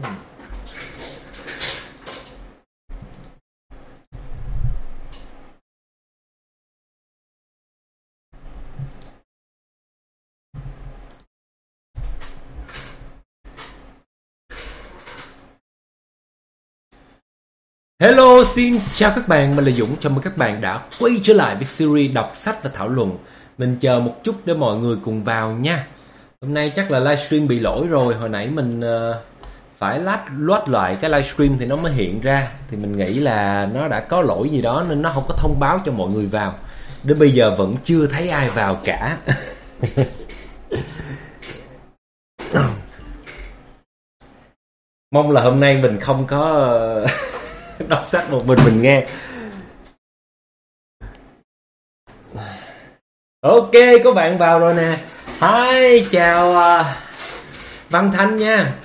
Hello, xin chào các bạn, mình là Dũng. Chào mừng các bạn đã quay trở lại với series đọc sách và thảo luận. Mình chờ một chút để mọi người cùng vào nha. Hôm nay chắc là livestream bị lỗi rồi. Hồi nãy mình phải load lại cái livestream thì nó mới hiện ra. Thì mình nghĩ là nó đã có lỗi gì đó nên nó không có thông báo cho mọi người vào. Đến bây giờ vẫn chưa thấy ai vào cả. Mong là hôm nay mình không có đọc sách một mình nghe. Ok, có bạn vào rồi nè. Hi, chào Văn Thanh nha.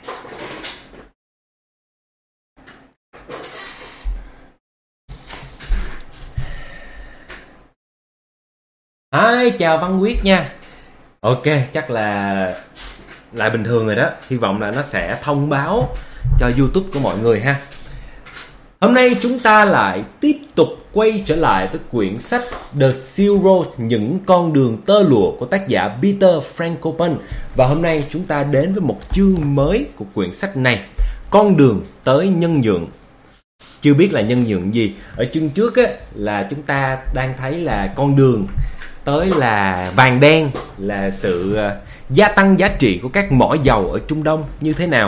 Hi, chào Văn Quyết nha. Ok, chắc là lại bình thường rồi đó. Hy vọng là nó sẽ thông báo cho YouTube của mọi người ha. Hôm nay chúng ta lại tiếp tục quay trở lại với quyển sách The Silk Road, những con đường tơ lụa của tác giả Peter Frankopan. Và hôm nay chúng ta đến với một chương mới của quyển sách này, con đường tới nhân nhượng. Chưa biết là nhân nhượng gì. Ở chương trước á, là chúng ta đang thấy là con đường tới là vàng đen, là sự gia tăng giá trị của các mỏ dầu ở Trung Đông như thế nào.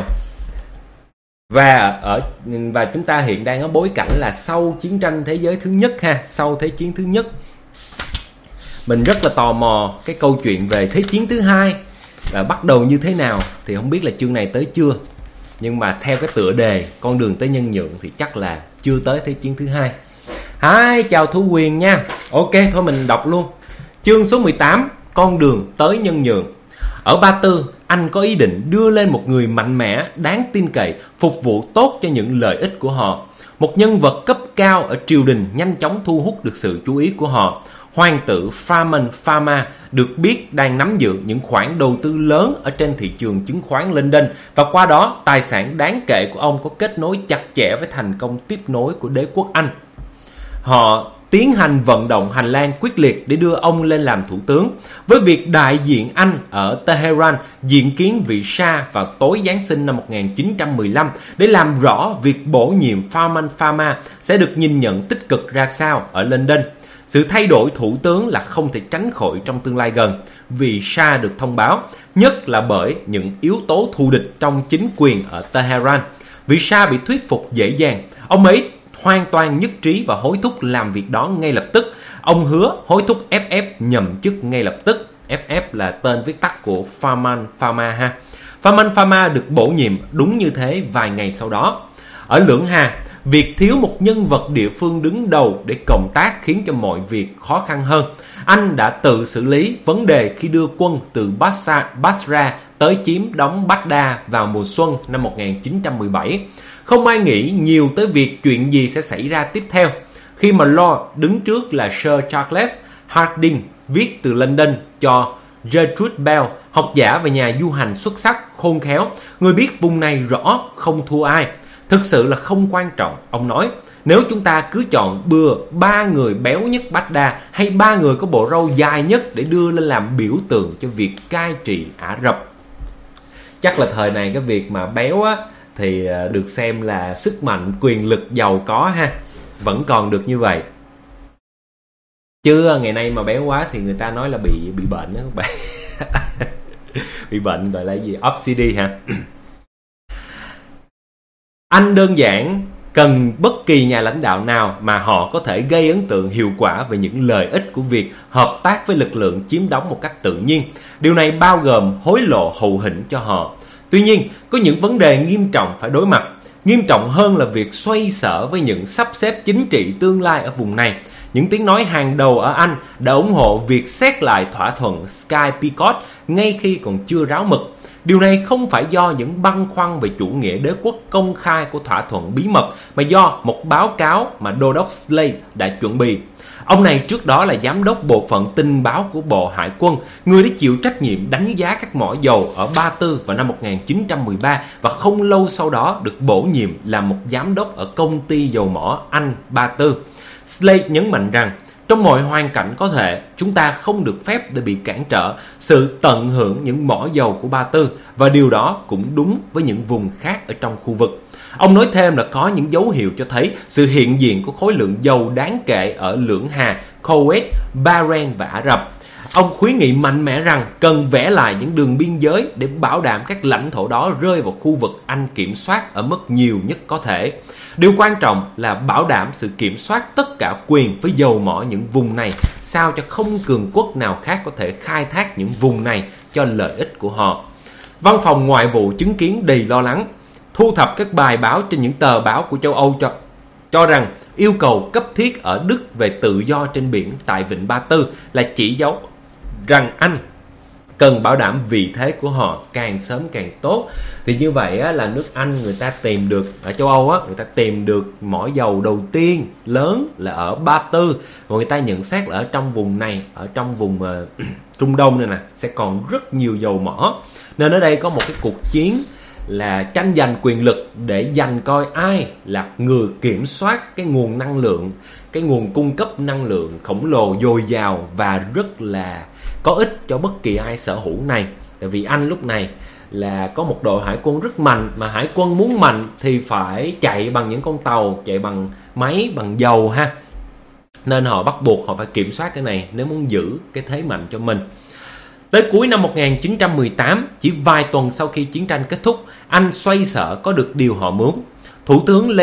Và chúng ta hiện đang ở bối cảnh là sau chiến tranh thế giới thứ nhất ha, sau thế chiến thứ nhất. Mình rất là tò mò cái câu chuyện về thế chiến thứ hai là bắt đầu như thế nào, thì không biết là chương này tới chưa. Nhưng mà theo cái tựa đề con đường tới nhân nhượng thì chắc là chưa tới thế chiến thứ hai. Hi, chào Thu Quyền nha. Ok, thôi mình đọc luôn. Chương số 18, con đường tới nhân nhượng. Ở Ba Tư, anh có ý định đưa lên một người mạnh mẽ, đáng tin cậy, phục vụ tốt cho những lợi ích của họ. Một nhân vật cấp cao ở triều đình nhanh chóng thu hút được sự chú ý của họ. Hoàng tử Farman Pharma được biết đang nắm giữ những khoản đầu tư lớn ở trên thị trường chứng khoán London, và qua đó tài sản đáng kể của ông có kết nối chặt chẽ với thành công tiếp nối của đế quốc Anh. Họ tiến hành vận động hành lang quyết liệt để đưa ông lên làm thủ tướng, với việc đại diện Anh ở Tehran diện kiến vị Shah vào tối Giáng sinh năm 1915 để làm rõ việc bổ nhiệm Farman Pharma sẽ được nhìn nhận tích cực ra sao ở London. Sự thay đổi thủ tướng là không thể tránh khỏi trong tương lai gần, vì Shah được thông báo, nhất là bởi những yếu tố thù địch trong chính quyền ở Tehran. Vì Shah bị thuyết phục dễ dàng, ông ấy hoàn toàn nhất trí và hối thúc làm việc đó ngay lập tức. Ông hứa hối thúc FF nhậm chức ngay lập tức. FF là tên viết tắt của Farman Pharma ha. Farman Pharma được bổ nhiệm đúng như thế vài ngày sau đó. Ở Lưỡng Hà, việc thiếu một nhân vật địa phương đứng đầu để cộng tác khiến cho mọi việc khó khăn hơn. Anh đã tự xử lý vấn đề khi đưa quân từ Basra tới chiếm đóng Baghdad vào mùa xuân năm 1917. Không ai nghĩ nhiều tới việc chuyện gì sẽ xảy ra tiếp theo, khi mà Lord đứng trước là Sir Charles Harding viết từ London cho Gertrude Bell, học giả và nhà du hành xuất sắc, khôn khéo, người biết vùng này rõ, không thua ai. Thực sự là không quan trọng, ông nói. Nếu chúng ta cứ chọn bừa 3 người béo nhất Baghdad hay 3 người có bộ râu dài nhất để đưa lên làm biểu tượng cho việc cai trị Ả Rập. Chắc là thời này cái việc mà béo á thì được xem là sức mạnh, quyền lực, giàu có ha. Vẫn còn được như vậy. Chứ ngày nay mà béo quá thì người ta nói là bị bệnh đó các bạn. Bị bệnh gọi là gì? Obesity ha. Anh đơn giản cần bất kỳ nhà lãnh đạo nào mà họ có thể gây ấn tượng hiệu quả về những lợi ích của việc hợp tác với lực lượng chiếm đóng một cách tự nhiên. Điều này bao gồm hối lộ hậu hĩnh cho họ. Tuy nhiên, có những vấn đề nghiêm trọng phải đối mặt. Nghiêm trọng hơn là việc xoay sở với những sắp xếp chính trị tương lai ở vùng này. Những tiếng nói hàng đầu ở Anh đã ủng hộ việc xét lại thỏa thuận Sky-Picot ngay khi còn chưa ráo mực. Điều này không phải do những băn khoăn về chủ nghĩa đế quốc công khai của thỏa thuận bí mật, mà do một báo cáo mà Đô đốc Slade đã chuẩn bị. Ông này trước đó là giám đốc bộ phận tình báo của Bộ Hải quân, người đã chịu trách nhiệm đánh giá các mỏ dầu ở Ba Tư vào năm 1913 và không lâu sau đó được bổ nhiệm làm một giám đốc ở công ty dầu mỏ Anh Ba Tư. Slade nhấn mạnh rằng, trong mọi hoàn cảnh có thể, chúng ta không được phép để bị cản trở sự tận hưởng những mỏ dầu của Ba Tư, và điều đó cũng đúng với những vùng khác ở trong khu vực. Ông nói thêm là có những dấu hiệu cho thấy sự hiện diện của khối lượng dầu đáng kể ở lưỡng hà Kuwait, Bahrain và Ả Rập. Ông khuyến nghị mạnh mẽ rằng cần vẽ lại những đường biên giới để bảo đảm các lãnh thổ đó rơi vào khu vực Anh kiểm soát ở mức nhiều nhất có thể. Điều quan trọng là bảo đảm sự kiểm soát tất cả quyền với dầu mỏ những vùng này, sao cho không cường quốc nào khác có thể khai thác những vùng này cho lợi ích của họ. Văn phòng Ngoại vụ chứng kiến đầy lo lắng, thu thập các bài báo trên những tờ báo của châu Âu cho rằng yêu cầu cấp thiết ở Đức về tự do trên biển tại Vịnh Ba Tư là chỉ dấu rằng Anh cần bảo đảm vị thế của họ càng sớm càng tốt. Thì như vậy á, là nước Anh người ta tìm được, ở châu Âu á, người ta tìm được mỏ dầu đầu tiên lớn là ở Ba Tư, và người ta nhận xét là ở trong vùng này, ở trong vùng Trung Đông này nè, sẽ còn rất nhiều dầu mỏ. Nên ở đây có một cái cuộc chiến là tranh giành quyền lực để giành coi ai là người kiểm soát cái nguồn năng lượng, cái nguồn cung cấp năng lượng khổng lồ dồi dào và rất là có ích cho bất kỳ ai sở hữu này. Tại vì Anh lúc này là có một đội hải quân rất mạnh, mà hải quân muốn mạnh thì phải chạy bằng những con tàu, chạy bằng máy, bằng dầu ha. Nên họ bắt buộc họ phải kiểm soát cái này nếu muốn giữ cái thế mạnh cho mình. Tới cuối năm 1918, chỉ vài tuần sau khi chiến tranh kết thúc, Anh xoay sở có được điều họ muốn. Thủ tướng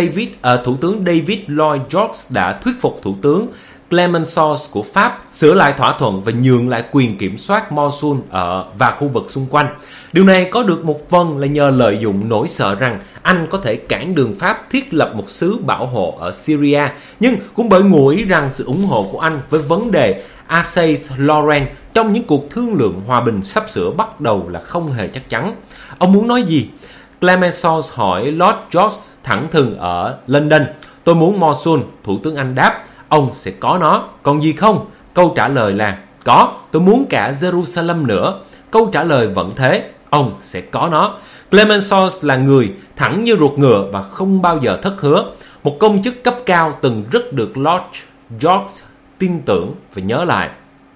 David Lloyd George đã thuyết phục Thủ tướng Clemenceau của Pháp sửa lại thỏa thuận và nhượng lại quyền kiểm soát Mosul và khu vực xung quanh. Điều này có được một phần là nhờ lợi dụng nỗi sợ rằng Anh có thể cản đường Pháp thiết lập một xứ bảo hộ ở Syria, nhưng cũng bởi ngụ ý rằng sự ủng hộ của Anh với vấn đề Alsace-Lorraine trong những cuộc thương lượng hòa bình sắp sửa bắt đầu là không hề chắc chắn. Ông muốn nói gì? Clemenceau hỏi Lord George thẳng thừng ở London. Tôi muốn Mosul. Thủ tướng Anh đáp, ông sẽ có nó. Còn gì không? Câu trả lời là có. Tôi muốn cả Jerusalem nữa. Câu trả lời vẫn thế, ông sẽ có nó. Clemenceau là người thẳng như ruột ngựa và không bao giờ thất hứa. Một công chức cấp cao từng rất được Lord George tin tưởng và nhớ lại.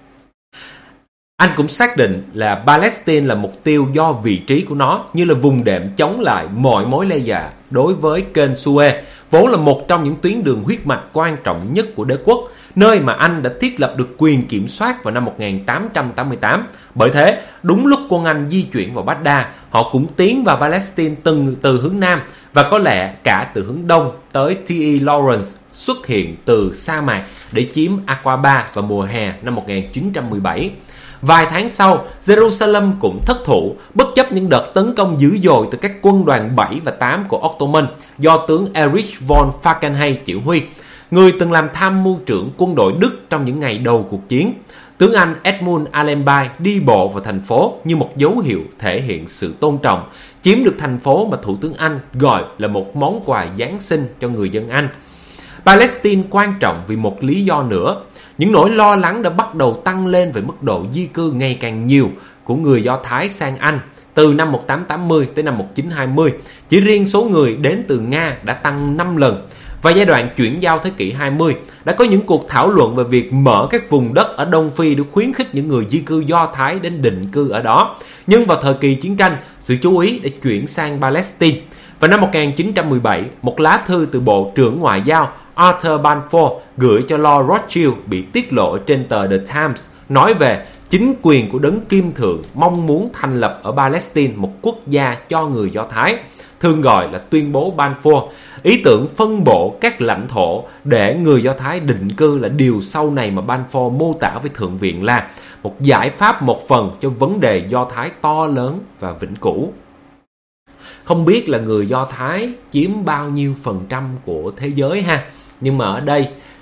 Anh cũng xác định là Palestine là mục tiêu do vị trí của nó, như là vùng đệm chống lại mọi mối đe dọa đối với kênh Suez, vốn là một trong những tuyến đường huyết mạch quan trọng nhất của đế quốc, nơi mà Anh đã thiết lập được quyền kiểm soát vào năm 1888. Bởi thế, đúng lúc quân Anh di chuyển vào Baghdad, họ cũng tiến vào Palestine từ hướng Nam, và có lẽ cả từ hướng Đông tới T.E. Lawrence xuất hiện từ sa mạc để chiếm Aqaba vào mùa hè năm 1917. Vài tháng sau, Jerusalem cũng thất thủ bất chấp những đợt tấn công dữ dội từ các quân đoàn 7 và 8 của Ottoman do tướng Erich von Falkenhayn chỉ huy, người từng làm tham mưu trưởng quân đội Đức trong những ngày đầu cuộc chiến. Tướng Anh Edmund Allenby đi bộ vào thành phố như một dấu hiệu thể hiện sự tôn trọng, chiếm được thành phố mà Thủ tướng Anh gọi là một món quà Giáng sinh cho người dân Anh. Palestine quan trọng vì một lý do nữa. Những nỗi lo lắng đã bắt đầu tăng lên về mức độ di cư ngày càng nhiều của người Do Thái sang Anh từ năm 1880 tới năm 1920. Chỉ riêng số người đến từ Nga đã tăng 5 lần. Và giai đoạn chuyển giao thế kỷ 20 đã có những cuộc thảo luận về việc mở các vùng đất ở Đông Phi để khuyến khích những người di cư Do Thái đến định cư ở đó. Nhưng vào thời kỳ chiến tranh, sự chú ý đã chuyển sang Palestine. Vào năm 1917, một lá thư từ Bộ trưởng Ngoại giao Arthur Balfour gửi cho Lord Rothschild bị tiết lộ trên tờ The Times nói về chính quyền của đấng kim thượng mong muốn thành lập ở Palestine một quốc gia cho người Do Thái, thường gọi là tuyên bố Balfour. Ý tưởng phân bổ các lãnh thổ để người Do Thái định cư là điều sau này mà Balfour mô tả với Thượng viện là một giải pháp một phần cho vấn đề Do Thái to lớn và vĩnh cửu. Không biết là người Do Thái chiếm bao nhiêu phần trăm của thế giới ha, nhưng mà ở đây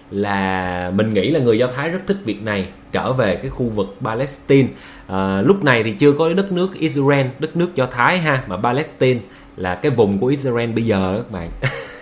là mình nghĩ là người Do Thái rất thích việc này, trở về cái khu vực Palestine. Lúc này thì chưa có đất nước Israel, đất nước Do Thái ha, mà Palestine là cái vùng của Israel bây giờ các bạn.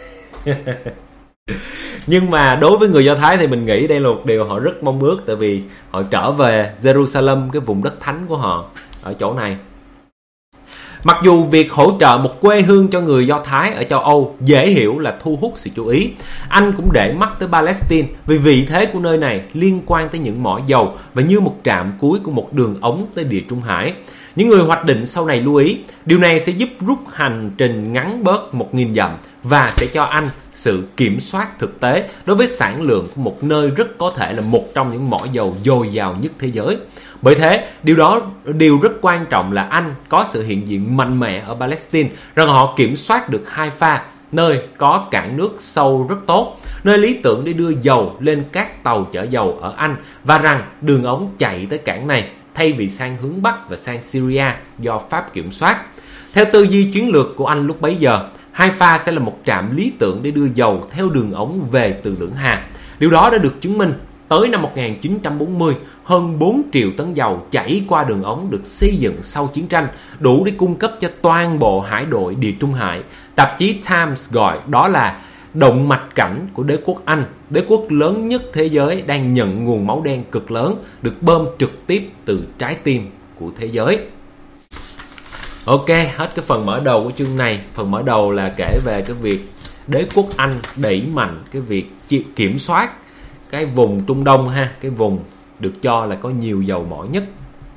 Nhưng mà đối với người Do Thái thì mình nghĩ đây là một điều họ rất mong ước, tại vì họ trở về Jerusalem, cái vùng đất thánh của họ ở chỗ này. Mặc dù việc hỗ trợ một quê hương cho người Do Thái ở châu Âu dễ hiểu là thu hút sự chú ý, Anh cũng để mắt tới Palestine vì vị thế của nơi này liên quan tới những mỏ dầu và như một trạm cuối của một đường ống tới Địa Trung Hải. Những người hoạch định sau này lưu ý, điều này sẽ giúp rút hành trình ngắn bớt 1.000 dặm và sẽ cho Anh sự kiểm soát thực tế đối với sản lượng của một nơi rất có thể là một trong những mỏ dầu dồi dào nhất thế giới. Bởi thế, điều rất quan trọng là Anh có sự hiện diện mạnh mẽ ở Palestine, rằng họ kiểm soát được Haifa, nơi có cảng nước sâu rất tốt, nơi lý tưởng để đưa dầu lên các tàu chở dầu ở Anh, và rằng đường ống chạy tới cảng này thay vì sang hướng Bắc và sang Syria do Pháp kiểm soát. Theo tư duy chiến lược của Anh lúc bấy giờ, Haifa sẽ là một trạm lý tưởng để đưa dầu theo đường ống về từ Lưỡng Hà. Điều đó đã được chứng minh. Tới năm 1940, hơn 4 triệu tấn dầu chảy qua đường ống được xây dựng sau chiến tranh, đủ để cung cấp cho toàn bộ hải đội Địa Trung Hải. Tạp chí Times gọi đó là động mạch cảnh của đế quốc Anh, đế quốc lớn nhất thế giới đang nhận nguồn máu đen cực lớn được bơm trực tiếp từ trái tim của thế giới. Ok, hết cái phần mở đầu của chương này. Phần mở đầu là kể về cái việc đế quốc Anh đẩy mạnh cái việc kiểm soát cái vùng Trung Đông ha, cái vùng được cho là có nhiều dầu mỏ nhất.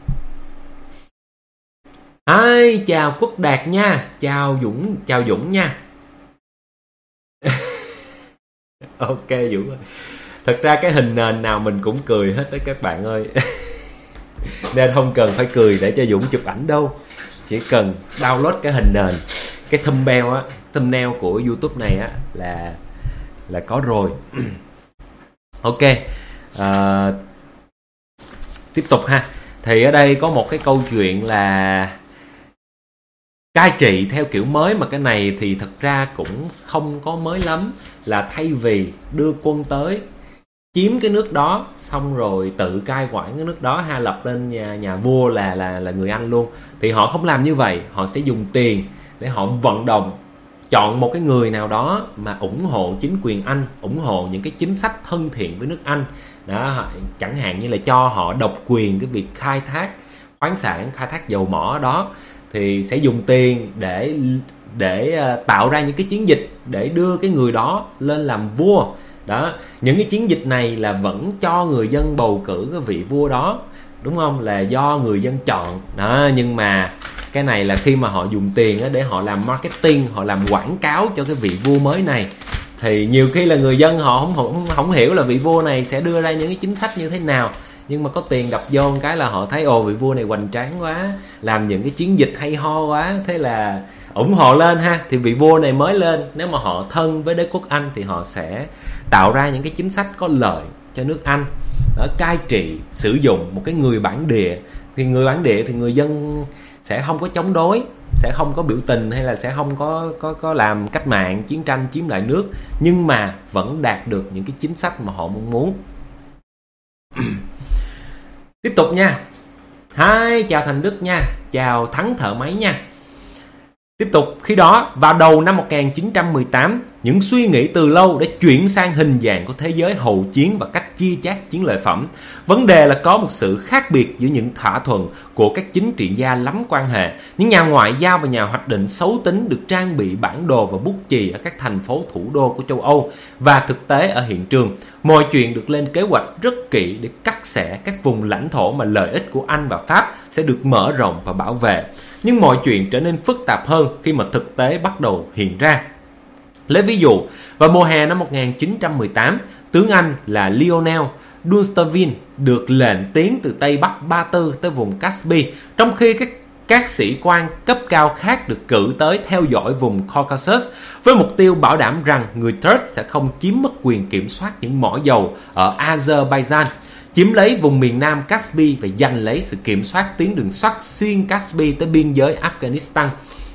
Chào Quốc Đạt nha, chào Dũng nha. Ok Dũng ơi. Thật ra cái hình nền nào mình cũng cười hết đấy các bạn ơi. Nên không cần phải cười để cho Dũng chụp ảnh đâu. Chỉ cần download cái hình nền, cái thumbnail của YouTube này á là có rồi. Ok, tiếp tục ha. Thì ở đây có một cái câu chuyện là cai trị theo kiểu mới, mà cái này thì thật ra cũng không có mới lắm. Là thay vì đưa quân tới chiếm cái nước đó xong rồi tự cai quản cái nước đó ha, lập lên nhà vua là người Anh luôn, thì họ không làm như vậy. Họ sẽ dùng tiền để họ vận động, chọn một cái người nào đó mà ủng hộ chính quyền Anh, ủng hộ những cái chính sách thân thiện với nước Anh đó, chẳng hạn như là cho họ độc quyền cái việc khai thác khoáng sản, khai thác dầu mỏ đó, thì sẽ dùng tiền để tạo ra những cái chiến dịch để đưa cái người đó lên làm vua đó. Những cái chiến dịch này là vẫn cho người dân bầu cử cái vị vua đó, đúng không, là do người dân chọn đó. Nhưng mà cái này là khi mà họ dùng tiền để họ làm marketing, họ làm quảng cáo cho cái vị vua mới này, thì nhiều khi là người dân họ không hiểu là vị vua này sẽ đưa ra những cái chính sách như thế nào. Nhưng mà có tiền đập vô một cái là họ thấy vị vua này hoành tráng quá, làm những cái chiến dịch hay ho quá, thế là ủng hộ lên ha. Thì vị vua này mới lên, nếu mà họ thân với đế quốc Anh thì họ sẽ tạo ra những cái chính sách có lợi cho nước Anh đó, cai trị, sử dụng một cái người bản địa. Thì người bản địa thì người dân sẽ không có chống đối, sẽ không có biểu tình, hay là sẽ không có làm cách mạng, chiến tranh chiếm lại nước, nhưng mà vẫn đạt được những cái chính sách mà họ mong muốn. Tiếp tục nha. Chào Thành Đức nha, chào Thắng Thợ Máy nha. Tiếp tục, khi đó vào đầu năm 1918, những suy nghĩ từ lâu đã chuyển sang hình dạng của thế giới hậu chiến và cách chia chác chiến lợi phẩm. Vấn đề là có một sự khác biệt giữa những thỏa thuận của các chính trị gia lắm quan hệ, những nhà ngoại giao và nhà hoạch định xấu tính được trang bị bản đồ và bút chì ở các thành phố thủ đô của châu Âu, và thực tế ở hiện trường. Mọi chuyện được lên kế hoạch rất kỹ để cắt xẻ các vùng lãnh thổ mà lợi ích của Anh và Pháp sẽ được mở rộng và bảo vệ. Nhưng mọi chuyện trở nên phức tạp hơn khi mà thực tế bắt đầu hiện ra. Lấy ví dụ, vào mùa hè năm 1918, tướng Anh là Lionel Dunstavin được lệnh tiến từ Tây Bắc Ba Tư tới vùng Caspi, trong khi các sĩ quan cấp cao khác được cử tới theo dõi vùng Caucasus với mục tiêu bảo đảm rằng người Turk sẽ không chiếm mất quyền kiểm soát những mỏ dầu ở Azerbaijan, chiếm lấy vùng miền Nam Caspi và giành lấy sự kiểm soát tuyến đường sắt xuyên Caspi tới biên giới Afghanistan.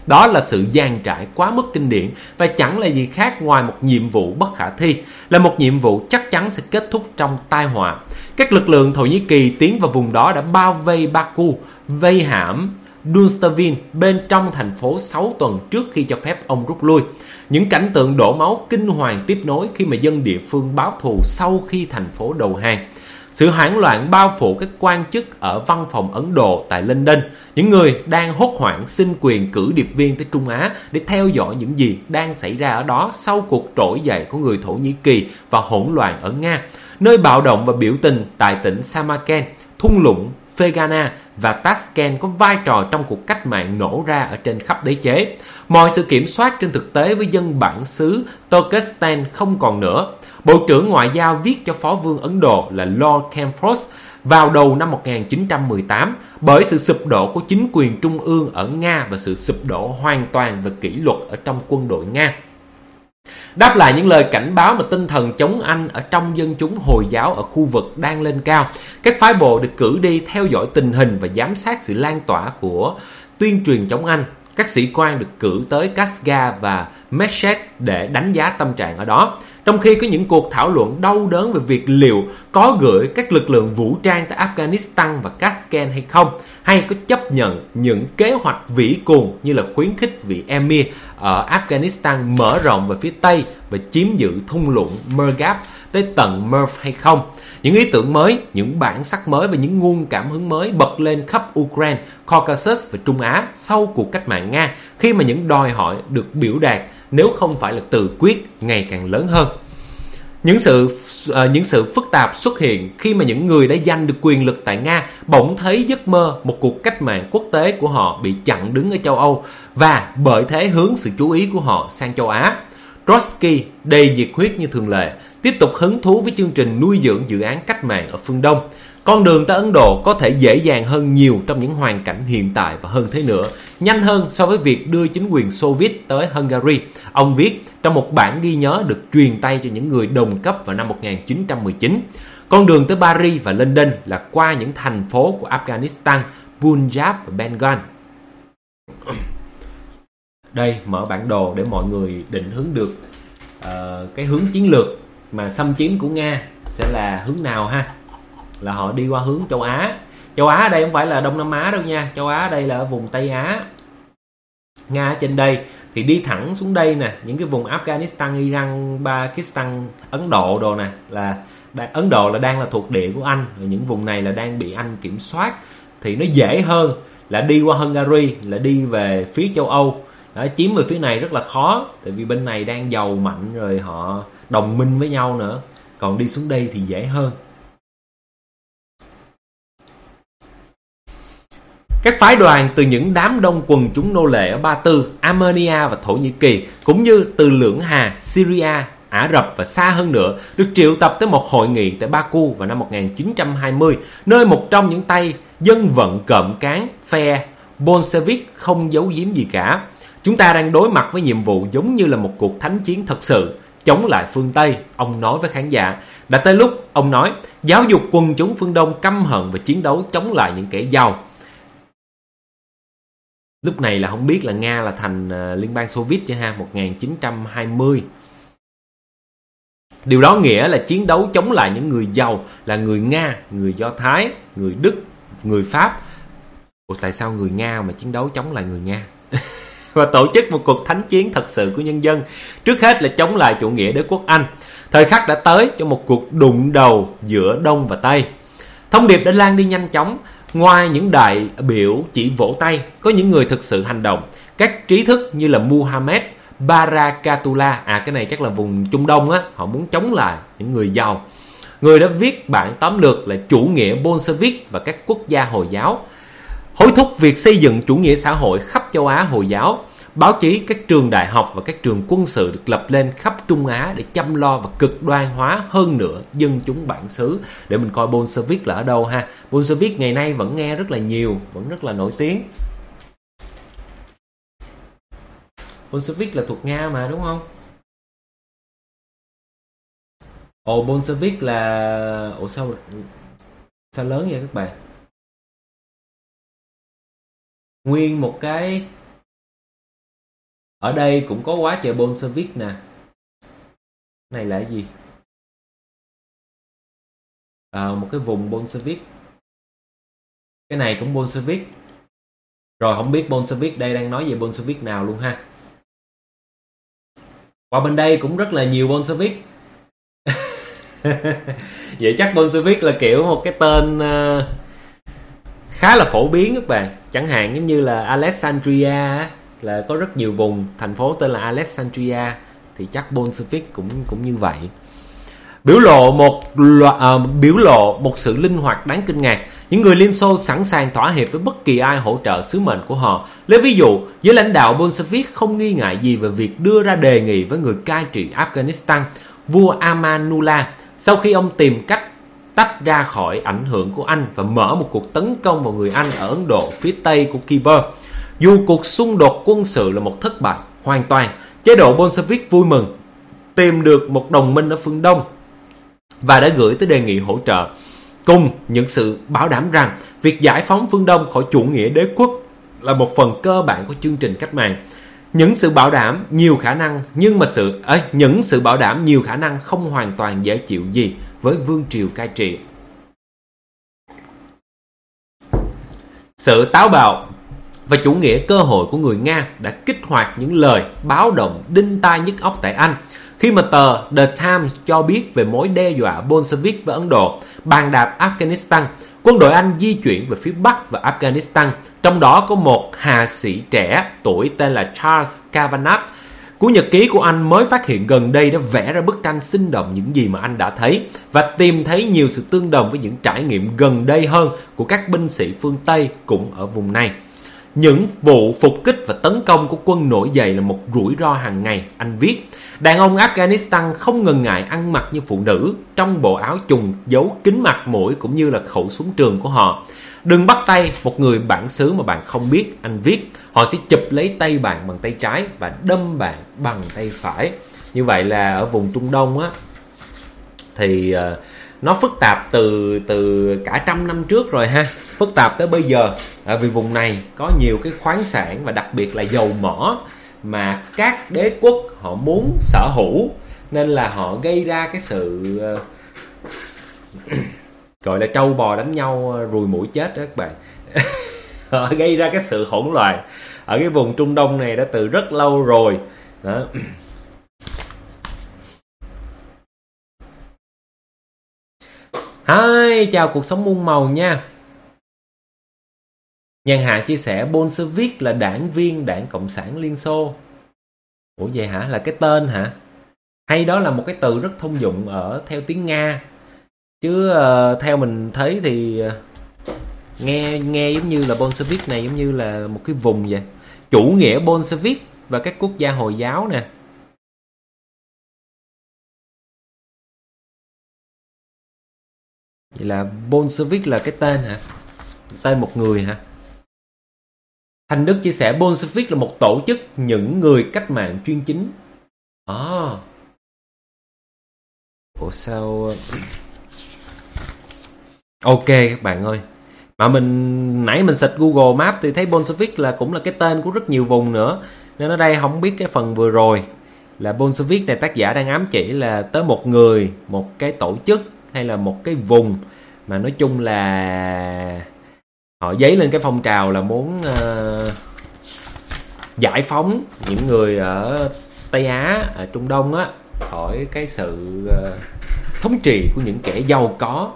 Đó là sự dàn trải quá mức kinh điển và chẳng là gì khác ngoài một nhiệm vụ bất khả thi, là một nhiệm vụ chắc chắn sẽ kết thúc trong tai họa. Các lực lượng Thổ Nhĩ Kỳ tiến vào vùng đó đã bao vây Baku, vây hãm Dunstavin bên trong thành phố 6 tuần trước khi cho phép ông rút lui. Những cảnh tượng đổ máu kinh hoàng tiếp nối khi mà dân địa phương báo thù sau khi thành phố đầu hàng. Sự hoảng loạn bao phủ các quan chức ở văn phòng Ấn Độ tại London, những người đang hốt hoảng xin quyền cử điệp viên tới Trung Á để theo dõi những gì đang xảy ra ở đó sau cuộc trỗi dậy của người Thổ Nhĩ Kỳ và hỗn loạn ở Nga, nơi bạo động và biểu tình tại tỉnh Samarkand, thung lũng Fergana và Tashkent có vai trò trong cuộc cách mạng nổ ra ở trên khắp đế chế. Mọi sự kiểm soát trên thực tế với dân bản xứ Turkestan không còn nữa. Bộ trưởng Ngoại giao viết cho Phó vương Ấn Độ là Lord Campos vào đầu năm 1918 bởi sự sụp đổ của chính quyền trung ương ở Nga và sự sụp đổ hoàn toàn về kỷ luật ở trong quân đội Nga. Đáp lại những lời cảnh báo mà tinh thần chống Anh ở trong dân chúng Hồi giáo ở khu vực đang lên cao, các phái bộ được cử đi theo dõi tình hình và giám sát sự lan tỏa của tuyên truyền chống Anh. Các sĩ quan được cử tới Kashgar và Meshhed để đánh giá tâm trạng ở đó, trong khi có những cuộc thảo luận đau đớn về việc liệu có gửi các lực lượng vũ trang tới Afghanistan và Kashgar hay không, hay có chấp nhận những kế hoạch vĩ cuồng như là khuyến khích vị Emir ở Afghanistan mở rộng về phía Tây và chiếm giữ thung lũng Mergab tới tận Merv hay không. Những ý tưởng mới, những bản sắc mới và những nguồn cảm hứng mới bật lên khắp Ukraine, Caucasus và Trung Á sau cuộc cách mạng Nga, khi mà những đòi hỏi được biểu đạt nếu không phải là từ quyết ngày càng lớn hơn. Những sự phức tạp xuất hiện khi mà những người đã giành được quyền lực tại Nga bỗng thấy giấc mơ một cuộc cách mạng quốc tế của họ bị chặn đứng ở châu Âu và bởi thế hướng sự chú ý của họ sang châu Á. Trotsky đầy nhiệt huyết như thường lệ, tiếp tục hứng thú với chương trình nuôi dưỡng dự án cách mạng ở phương Đông. Con đường tới Ấn Độ có thể dễ dàng hơn nhiều trong những hoàn cảnh hiện tại và hơn thế nữa, nhanh hơn so với việc đưa chính quyền Xô Viết tới Hungary. Ông viết trong một bản ghi nhớ được truyền tay cho những người đồng cấp vào năm 1919. Con đường tới Paris và London là qua những thành phố của Afghanistan, Punjab và Bengal. Đây, mở bản đồ để mọi người định hướng được cái hướng chiến lược mà xâm chiếm của Nga sẽ là hướng nào ha. Là họ đi qua hướng châu Á. Châu Á ở đây không phải là Đông Nam Á đâu nha. Châu Á ở đây là ở vùng Tây Á. Nga ở trên đây thì đi thẳng xuống đây nè, những cái vùng Afghanistan, Iran, Pakistan, Ấn Độ đồ nè, là Ấn Độ là đang là thuộc địa của Anh, và những vùng này là đang bị Anh kiểm soát, thì nó dễ hơn là đi qua Hungary, là đi về phía châu Âu. Đó, chiếm về phía này rất là khó, tại vì bên này đang giàu mạnh rồi, họ đồng minh với nhau nữa. Còn đi xuống đây thì dễ hơn. Các phái đoàn từ những đám đông quần chúng nô lệ ở Ba Tư, Armenia và Thổ Nhĩ Kỳ, cũng như từ Lưỡng Hà, Syria, Ả Rập và xa hơn nữa, được triệu tập tới một hội nghị tại Baku vào năm 1920, nơi một trong những tay dân vận cộm cán phe Bolshevik không giấu giếm gì cả. Chúng ta đang đối mặt với nhiệm vụ giống như là một cuộc thánh chiến thật sự, chống lại phương Tây, ông nói với khán giả. Đã tới lúc, ông nói, giáo dục quần chúng phương Đông căm hận và chiến đấu chống lại những kẻ giàu. Lúc này là không biết là Nga là thành Liên bang Xô Viết chưa ha, 1920. Điều đó nghĩa là chiến đấu chống lại những người giàu là người Nga, người Do Thái, người Đức, người Pháp. Ủa, tại sao người Nga mà chiến đấu chống lại người Nga? Và tổ chức một cuộc thánh chiến thật sự của nhân dân. Trước hết là chống lại chủ nghĩa đế quốc Anh. Thời khắc đã tới cho một cuộc đụng đầu giữa Đông và Tây. Thông điệp đã lan đi nhanh chóng. Ngoài những đại biểu chỉ vỗ tay, có những người thực sự hành động. Các trí thức như là Muhammad Barakatullah, cái này chắc là vùng Trung Đông á, họ muốn chống lại những người giàu. Người đã viết bản tóm lược là chủ nghĩa Bolshevik và các quốc gia Hồi giáo, hối thúc việc xây dựng chủ nghĩa xã hội khắp châu Á Hồi giáo. Báo chí, các trường đại học và các trường quân sự được lập lên khắp Trung Á để chăm lo và cực đoan hóa hơn nữa dân chúng bản xứ. Để mình coi Bolshevik là ở đâu ha. Bolshevik ngày nay vẫn nghe rất là nhiều, vẫn rất là nổi tiếng. Bolshevik là thuộc Nga mà, đúng không? Bolshevik là... sao lớn vậy các bạn? Nguyên một cái Ở đây cũng có quá trời Bolshevik nè. Này là cái gì? Một cái vùng Bolshevik. Cái này cũng Bolshevik. Rồi không biết Bolshevik đây đang nói về Bolshevik nào luôn ha. Qua bên đây cũng rất là nhiều Bolshevik. Vậy chắc Bolshevik là kiểu một cái tên khá là phổ biến các bạn. Chẳng hạn giống như là Alexandria là có rất nhiều vùng thành phố tên là Alexandria, thì chắc Bolshevik cũng như vậy. Biểu lộ một sự linh hoạt đáng kinh ngạc. Những người Liên Xô sẵn sàng thỏa hiệp với bất kỳ ai hỗ trợ sứ mệnh của họ. Lấy ví dụ, giới lãnh đạo Bolshevik không nghi ngại gì về việc đưa ra đề nghị với người cai trị Afghanistan, vua Amanullah, sau khi ông tìm cách tách ra khỏi ảnh hưởng của Anh và mở một cuộc tấn công vào người Anh ở Ấn Độ phía tây của Khyber. Dù cuộc xung đột quân sự là một thất bại hoàn toàn, chế độ Bolshevik vui mừng tìm được một đồng minh ở phương Đông và đã gửi tới đề nghị hỗ trợ, cùng những sự bảo đảm rằng việc giải phóng phương Đông khỏi chủ nghĩa đế quốc là một phần cơ bản của chương trình cách mạng. Những sự bảo đảm nhiều khả năng không hoàn toàn dễ chịu gì với vương triều cai trị. Sự táo bạo và chủ nghĩa cơ hội của người Nga đã kích hoạt những lời báo động đinh tai nhức óc tại Anh. Khi mà tờ The Times cho biết về mối đe dọa Bolshevik với Ấn Độ, bàn đạp Afghanistan, quân đội Anh di chuyển về phía Bắc và Afghanistan, trong đó có một hạ sĩ trẻ tuổi tên là Charles Cavanagh. Cuốn nhật ký của anh mới phát hiện gần đây đã vẽ ra bức tranh sinh động những gì mà anh đã thấy và tìm thấy nhiều sự tương đồng với những trải nghiệm gần đây hơn của các binh sĩ phương Tây cũng ở vùng này. Những vụ phục kích và tấn công của quân nổi dậy là một rủi ro hàng ngày, anh viết. Đàn ông Afghanistan không ngần ngại ăn mặc như phụ nữ trong bộ áo trùng giấu kín mặt mũi cũng như là khẩu súng trường của họ. Đừng bắt tay một người bản xứ mà bạn không biết, anh viết. Họ sẽ chụp lấy tay bạn bằng tay trái và đâm bạn bằng tay phải. Như vậy là ở vùng Trung Đông á, thì nó phức tạp từ cả trăm năm trước rồi ha, phức tạp tới bây giờ. Vì vùng này có nhiều cái khoáng sản và đặc biệt là dầu mỏ mà các đế quốc họ muốn sở hữu, nên là họ gây ra cái sự gọi là trâu bò đánh nhau rùi mũi chết đó các bạn. Họ gây ra cái sự hỗn loạn ở cái vùng Trung Đông này đã từ rất lâu rồi đó. Hi, chào cuộc sống muôn màu nha. Nhàn Hạ chia sẻ Bolshevik là đảng viên Đảng Cộng sản Liên Xô. Ủa vậy hả? Là cái tên hả? Hay đó là một cái từ rất thông dụng ở theo tiếng Nga. Chứ theo mình thấy thì nghe giống như là Bolshevik này giống như là một cái vùng vậy. Chủ nghĩa Bolshevik và các quốc gia Hồi giáo nè. Vậy là Bolshevik là cái tên hả? Tên một người hả? Thành Đức chia sẻ Bolshevik là một tổ chức những người cách mạng chuyên chính. Ủa sao... Ok các bạn ơi. Mà nãy mình search Google Maps thì thấy Bolshevik là cũng là cái tên của rất nhiều vùng nữa. Nên ở đây không biết cái phần vừa rồi là Bolshevik này tác giả đang ám chỉ là tới một người, một cái tổ chức hay là một cái vùng, mà nói chung là họ dấy lên cái phong trào là muốn giải phóng những người ở Tây Á, ở Trung Đông á, khỏi cái sự thống trị của những kẻ giàu có.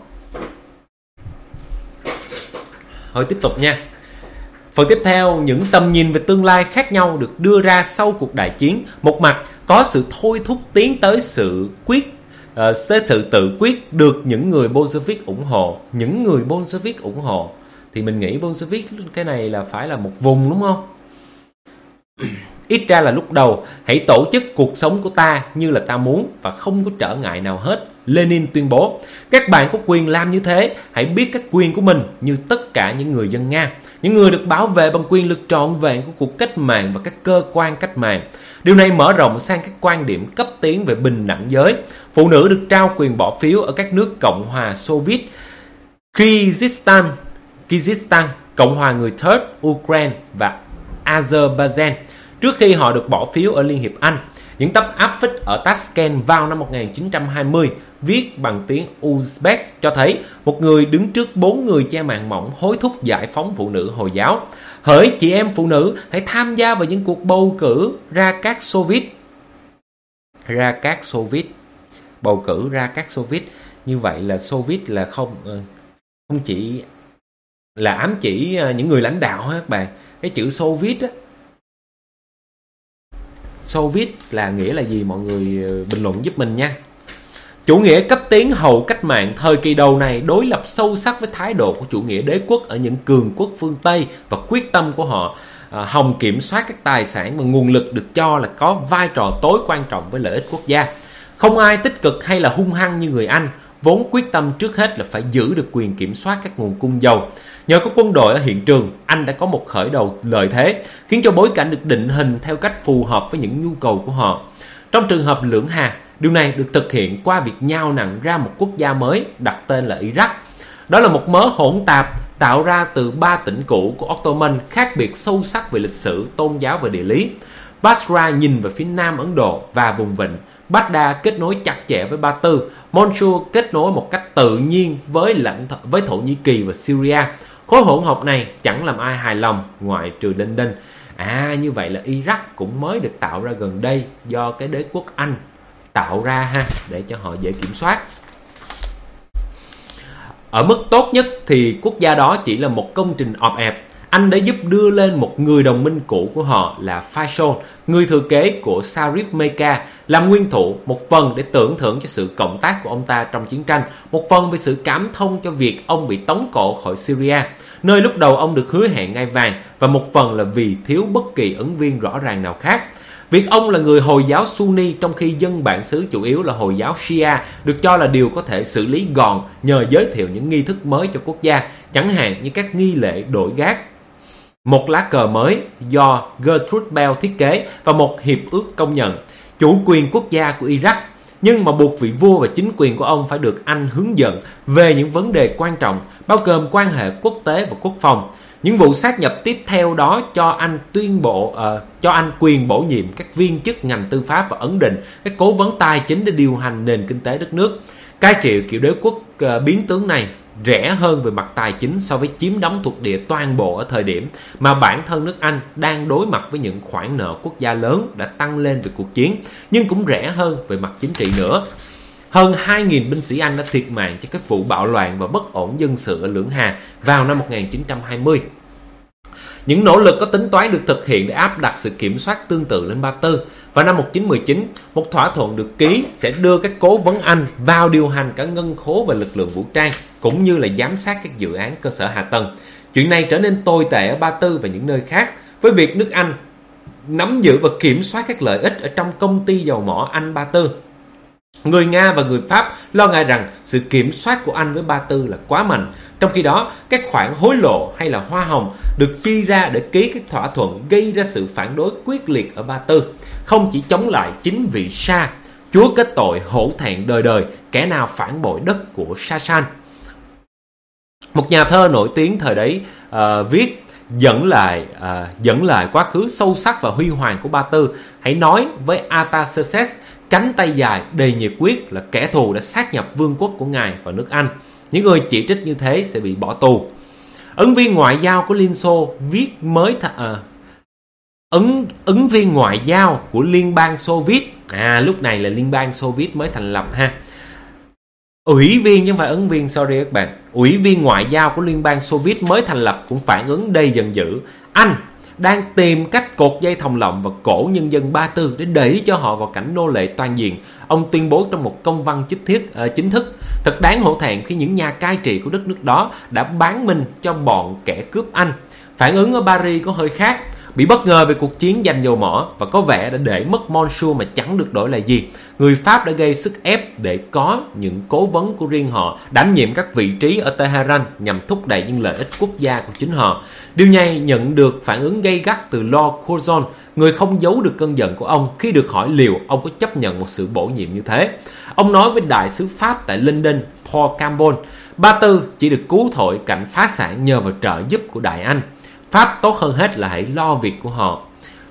Thôi tiếp tục nha. Phần tiếp theo, những tầm nhìn về tương lai khác nhau được đưa ra sau cuộc đại chiến. Một mặt có sự thôi thúc tiến tới sự tự quyết được những người Bolshevik ủng hộ. Những người Bolshevik ủng hộ thì mình nghĩ Bolshevik cái này là phải là một vùng, đúng không? Ít ra là lúc đầu, hãy tổ chức cuộc sống của ta như là ta muốn và không có trở ngại nào hết. Lenin tuyên bố, các bạn có quyền làm như thế, hãy biết các quyền của mình như tất cả những người dân Nga. Những người được bảo vệ bằng quyền lực trọn vẹn của cuộc cách mạng và các cơ quan cách mạng. Điều này mở rộng sang các quan điểm cấp tiến về bình đẳng giới. Phụ nữ được trao quyền bỏ phiếu ở các nước Cộng hòa Xô Viết, Kyrgyzstan, Cộng hòa người Turk, Ukraine và Azerbaijan. trước khi họ được bỏ phiếu ở Liên hiệp Anh. Những tấm áp phích ở Tashkent vào năm 1920 viết bằng tiếng Uzbek cho thấy một người đứng trước 4 người che màn mỏng hối thúc giải phóng phụ nữ Hồi giáo. Hỡi chị em phụ nữ, hãy tham gia vào những cuộc bầu cử ra các Soviet. Bầu cử ra các Soviet. Như vậy là Soviet là không chỉ là ám chỉ những người lãnh đạo ha các bạn. Cái chữ Soviet á, Soviet là nghĩa là gì, mọi người bình luận giúp mình nha. Chủ nghĩa cấp tiến hậu cách mạng thời kỳ đầu này đối lập sâu sắc với thái độ của chủ nghĩa đế quốc ở những cường quốc phương Tây và quyết tâm của họ hòng kiểm soát các tài sản và nguồn lực được cho là có vai trò tối quan trọng với lợi ích quốc gia. Không ai tích cực hay là hung hăng như người Anh, vốn quyết tâm trước hết là phải giữ được quyền kiểm soát các nguồn cung dầu. Nhờ có quân đội ở hiện trường, Anh đã có một khởi đầu lợi thế, khiến cho bối cảnh được định hình theo cách phù hợp với những nhu cầu của họ. Trong trường hợp Lưỡng Hà, điều này được thực hiện qua việc nhào nặn ra một quốc gia mới đặt tên là Iraq. Đó là một mớ hỗn tạp tạo ra từ 3 tỉnh cũ của Ottoman khác biệt sâu sắc về lịch sử, tôn giáo và địa lý. Basra nhìn về phía nam Ấn Độ và vùng vịnh, Baghdad kết nối chặt chẽ với Ba Tư, Mosul kết nối một cách tự nhiên với Thổ Nhĩ Kỳ và Syria. Khối hỗn hợp này chẳng làm ai hài lòng ngoại trừ London. Như vậy là Iraq cũng mới được tạo ra gần đây do cái đế quốc Anh tạo ra ha, để cho họ dễ kiểm soát. Ở mức tốt nhất thì quốc gia đó chỉ là một công trình ọp ẹp. Anh đã giúp đưa lên một người đồng minh cũ của họ là Faisal, người thừa kế của Sharif Mecca, làm nguyên thủ, một phần để tưởng thưởng cho sự cộng tác của ông ta trong chiến tranh, một phần vì sự cảm thông cho việc ông bị tống cổ khỏi Syria, nơi lúc đầu ông được hứa hẹn ngai vàng, và một phần là vì thiếu bất kỳ ứng viên rõ ràng nào khác. Việc ông là người Hồi giáo Sunni trong khi dân bản xứ chủ yếu là Hồi giáo Shia được cho là điều có thể xử lý gọn nhờ giới thiệu những nghi thức mới cho quốc gia, chẳng hạn như các nghi lễ đổi gác, một lá cờ mới do Gertrude Bell thiết kế và một hiệp ước công nhận chủ quyền quốc gia của Iraq, nhưng mà buộc vị vua và chính quyền của ông phải được Anh hướng dẫn về những vấn đề quan trọng, bao gồm quan hệ quốc tế và quốc phòng. Những vụ sát nhập tiếp theo đó cho Anh quyền bổ nhiệm các viên chức ngành tư pháp và ấn định các cố vấn tài chính để điều hành nền kinh tế đất nước. Cai trị kiểu đế quốc biến tướng này rẻ hơn về mặt tài chính so với chiếm đóng thuộc địa toàn bộ ở thời điểm mà bản thân nước Anh đang đối mặt với những khoản nợ quốc gia lớn đã tăng lên về cuộc chiến, nhưng cũng rẻ hơn về mặt chính trị nữa. Hơn 2.000 binh sĩ Anh đã thiệt mạng cho các vụ bạo loạn và bất ổn dân sự ở Lưỡng Hà vào năm 1920. Những nỗ lực có tính toán được thực hiện để áp đặt sự kiểm soát tương tự lên Ba Tư. Vào năm 1919, một thỏa thuận được ký sẽ đưa các cố vấn Anh vào điều hành cả ngân khố và lực lượng vũ trang, cũng như là giám sát các dự án cơ sở hạ tầng. Chuyện này trở nên tồi tệ ở Ba Tư và những nơi khác, với việc nước Anh nắm giữ và kiểm soát các lợi ích ở trong công ty dầu mỏ Anh Ba Tư. Người Nga và người Pháp lo ngại rằng sự kiểm soát của Anh với Ba Tư là quá mạnh. Trong khi đó, các khoản hối lộ hay là hoa hồng được chi ra để ký các thỏa thuận gây ra sự phản đối quyết liệt ở Ba Tư. Không chỉ chống lại chính vị Shah, chúa kết tội hổ thẹn đời đời, kẻ nào phản bội đất của Sasan. Một nhà thơ nổi tiếng thời đấy viết dẫn lại quá khứ sâu sắc và huy hoàng của Ba Tư. Hãy nói với Artaxerxes, cánh tay dài đầy nhiệt quyết, là kẻ thù đã sát nhập vương quốc của ngài vào nước Anh. Những người chỉ trích như thế sẽ bị bỏ tù. Ứng viên ngoại giao của Liên Xô ứng viên ngoại giao của Liên bang Xô Viết. Lúc này là Liên bang Xô Viết mới thành lập ha. Ủy viên chứ không phải ứng viên, sorry các bạn. Ủy viên ngoại giao của Liên bang Xô Viết mới thành lập cũng phản ứng đầy giận dữ. Anh đang tìm cách cột dây thòng lọng và cổ nhân dân Ba Tư để đẩy cho họ vào cảnh nô lệ toàn diện. Ông tuyên bố trong một công văn chính thức: thật đáng hổ thẹn khi những nhà cai trị của đất nước đó đã bán mình cho bọn kẻ cướp Anh. Phản ứng ở Paris có hơi khác, bị bất ngờ về cuộc chiến giành dầu mỏ và có vẻ đã để mất Mosul mà chẳng được đổi lại gì. Người Pháp đã gây sức ép để có những cố vấn của riêng họ đảm nhiệm các vị trí ở Tehran nhằm thúc đẩy những lợi ích quốc gia của chính họ. Điều này nhận được phản ứng gay gắt từ Lord Curzon, người không giấu được cơn giận của ông khi được hỏi liệu ông có chấp nhận một sự bổ nhiệm như thế. Ông nói với đại sứ Pháp tại London, Paul Campbell, Ba Tư chỉ được cứu thổi cảnh phá sản nhờ vào trợ giúp của Đại Anh. Pháp tốt hơn hết là hãy lo việc của họ.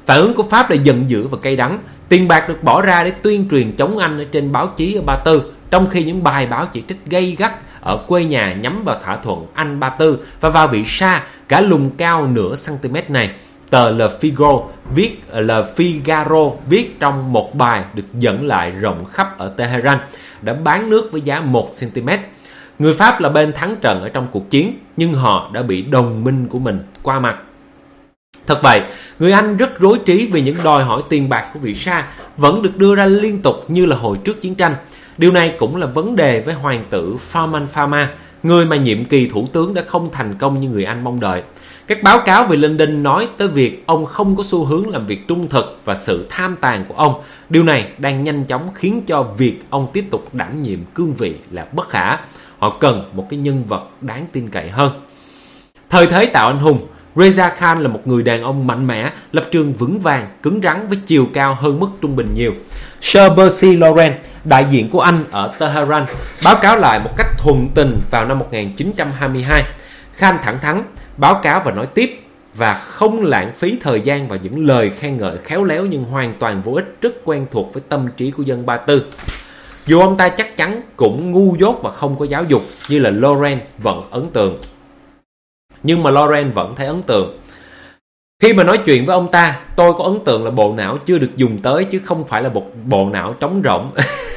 Phản ứng của Pháp là giận dữ và cay đắng. Tiền bạc được bỏ ra để tuyên truyền chống Anh ở trên báo chí ở Ba Tư, trong khi những bài báo chỉ trích gay gắt ở quê nhà nhắm vào thỏa thuận Anh Ba Tư và vào vị Sa cả lùn cao nửa cm này. Tờ Le Figaro viết trong một bài được dẫn lại rộng khắp ở Tehran đã bán nước với giá 1 cm. Người Pháp là bên thắng trận ở trong cuộc chiến, nhưng họ đã bị đồng minh của mình qua mặt. Thật vậy, người Anh rất rối trí vì những đòi hỏi tiền bạc của vị Sa vẫn được đưa ra liên tục như là hồi trước chiến tranh. Điều này cũng là vấn đề với hoàng tử Farman Farman, người mà nhiệm kỳ thủ tướng đã không thành công như người Anh mong đợi. Các báo cáo về London nói tới việc ông không có xu hướng làm việc trung thực và sự tham tàn của ông. Điều này đang nhanh chóng khiến cho việc ông tiếp tục đảm nhiệm cương vị là bất khả. Họ cần một cái nhân vật đáng tin cậy hơn. Thời thế tạo anh hùng, Reza Khan là một người đàn ông mạnh mẽ, lập trường vững vàng, cứng rắn với chiều cao hơn mức trung bình nhiều. Sir Percy Lawrence, đại diện của Anh ở Tehran, báo cáo lại một cách thuần tình vào năm 1922. Khan thẳng thắn báo cáo và nói tiếp, và không lãng phí thời gian vào những lời khen ngợi khéo léo nhưng hoàn toàn vô ích, rất quen thuộc với tâm trí của dân Ba Tư. Dù ông ta chắc chắn cũng ngu dốt và không có giáo dục như là Lawrence vẫn ấn tượng. Nhưng mà Lawrence vẫn thấy ấn tượng. Khi mà nói chuyện với ông ta, tôi có ấn tượng là bộ não chưa được dùng tới chứ không phải là một bộ não trống rỗng.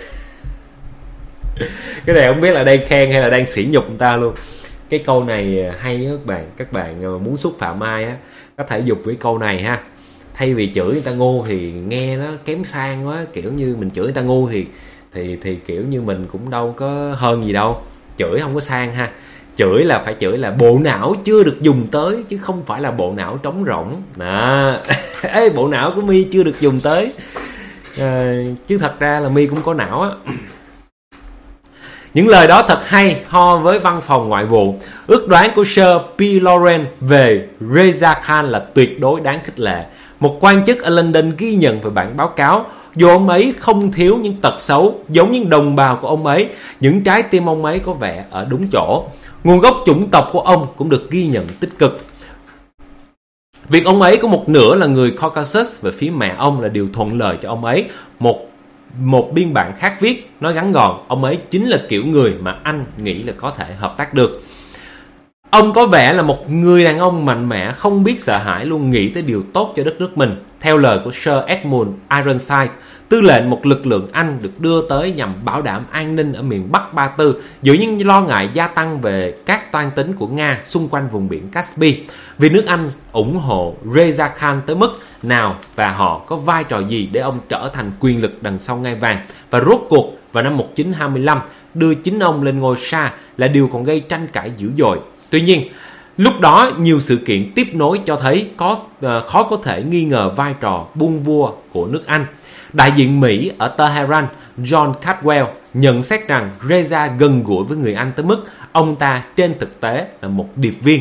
Cái này không biết là đang khen hay là đang sỉ nhục ông ta luôn. Cái câu này hay á các bạn muốn xúc phạm ai á có thể dùng với câu này ha. Thay vì chửi người ta ngu thì nghe nó kém sang quá, kiểu như mình chửi người ta ngu thì kiểu như mình cũng đâu có hơn gì đâu. Chửi không có sang ha. Chửi là phải chửi là bộ não chưa được dùng tới chứ không phải là bộ não trống rỗng. Ê, bộ não của My chưa được dùng tới. Chứ thật ra là My cũng có não á. Những lời đó thật hay ho với văn phòng ngoại vụ. Ước đoán của Sir P. Lawrence về Reza Khan là tuyệt đối đáng khích lệ. Một quan chức ở London ghi nhận về bản báo cáo, dù ông ấy không thiếu những tật xấu giống như đồng bào của ông ấy, những trái tim ông ấy có vẻ ở đúng chỗ. Nguồn gốc chủng tộc của ông cũng được ghi nhận tích cực. Việc ông ấy có một nửa là người Caucasus về phía mẹ ông là điều thuận lợi cho ông ấy. Một biên bản khác viết, nói ngắn gọn, ông ấy chính là kiểu người mà anh nghĩ là có thể hợp tác được. Ông có vẻ là một người đàn ông mạnh mẽ, không biết sợ hãi, luôn nghĩ tới điều tốt cho đất nước mình. Theo lời của Sir Edmund Ironside, tư lệnh một lực lượng Anh được đưa tới nhằm bảo đảm an ninh ở miền Bắc Ba Tư giữa những lo ngại gia tăng về các toan tính của Nga xung quanh vùng biển Caspi. Vì nước Anh ủng hộ Reza Khan tới mức nào và họ có vai trò gì để ông trở thành quyền lực đằng sau ngai vàng. Và rốt cuộc vào năm 1925 đưa chính ông lên ngôi Sa là điều còn gây tranh cãi dữ dội. Tuy nhiên, lúc đó nhiều sự kiện tiếp nối cho thấy khó có thể nghi ngờ vai trò buôn vua của nước Anh. Đại diện Mỹ ở Tehran, John Cadwell, nhận xét rằng Reza gần gũi với người Anh tới mức ông ta trên thực tế là một điệp viên.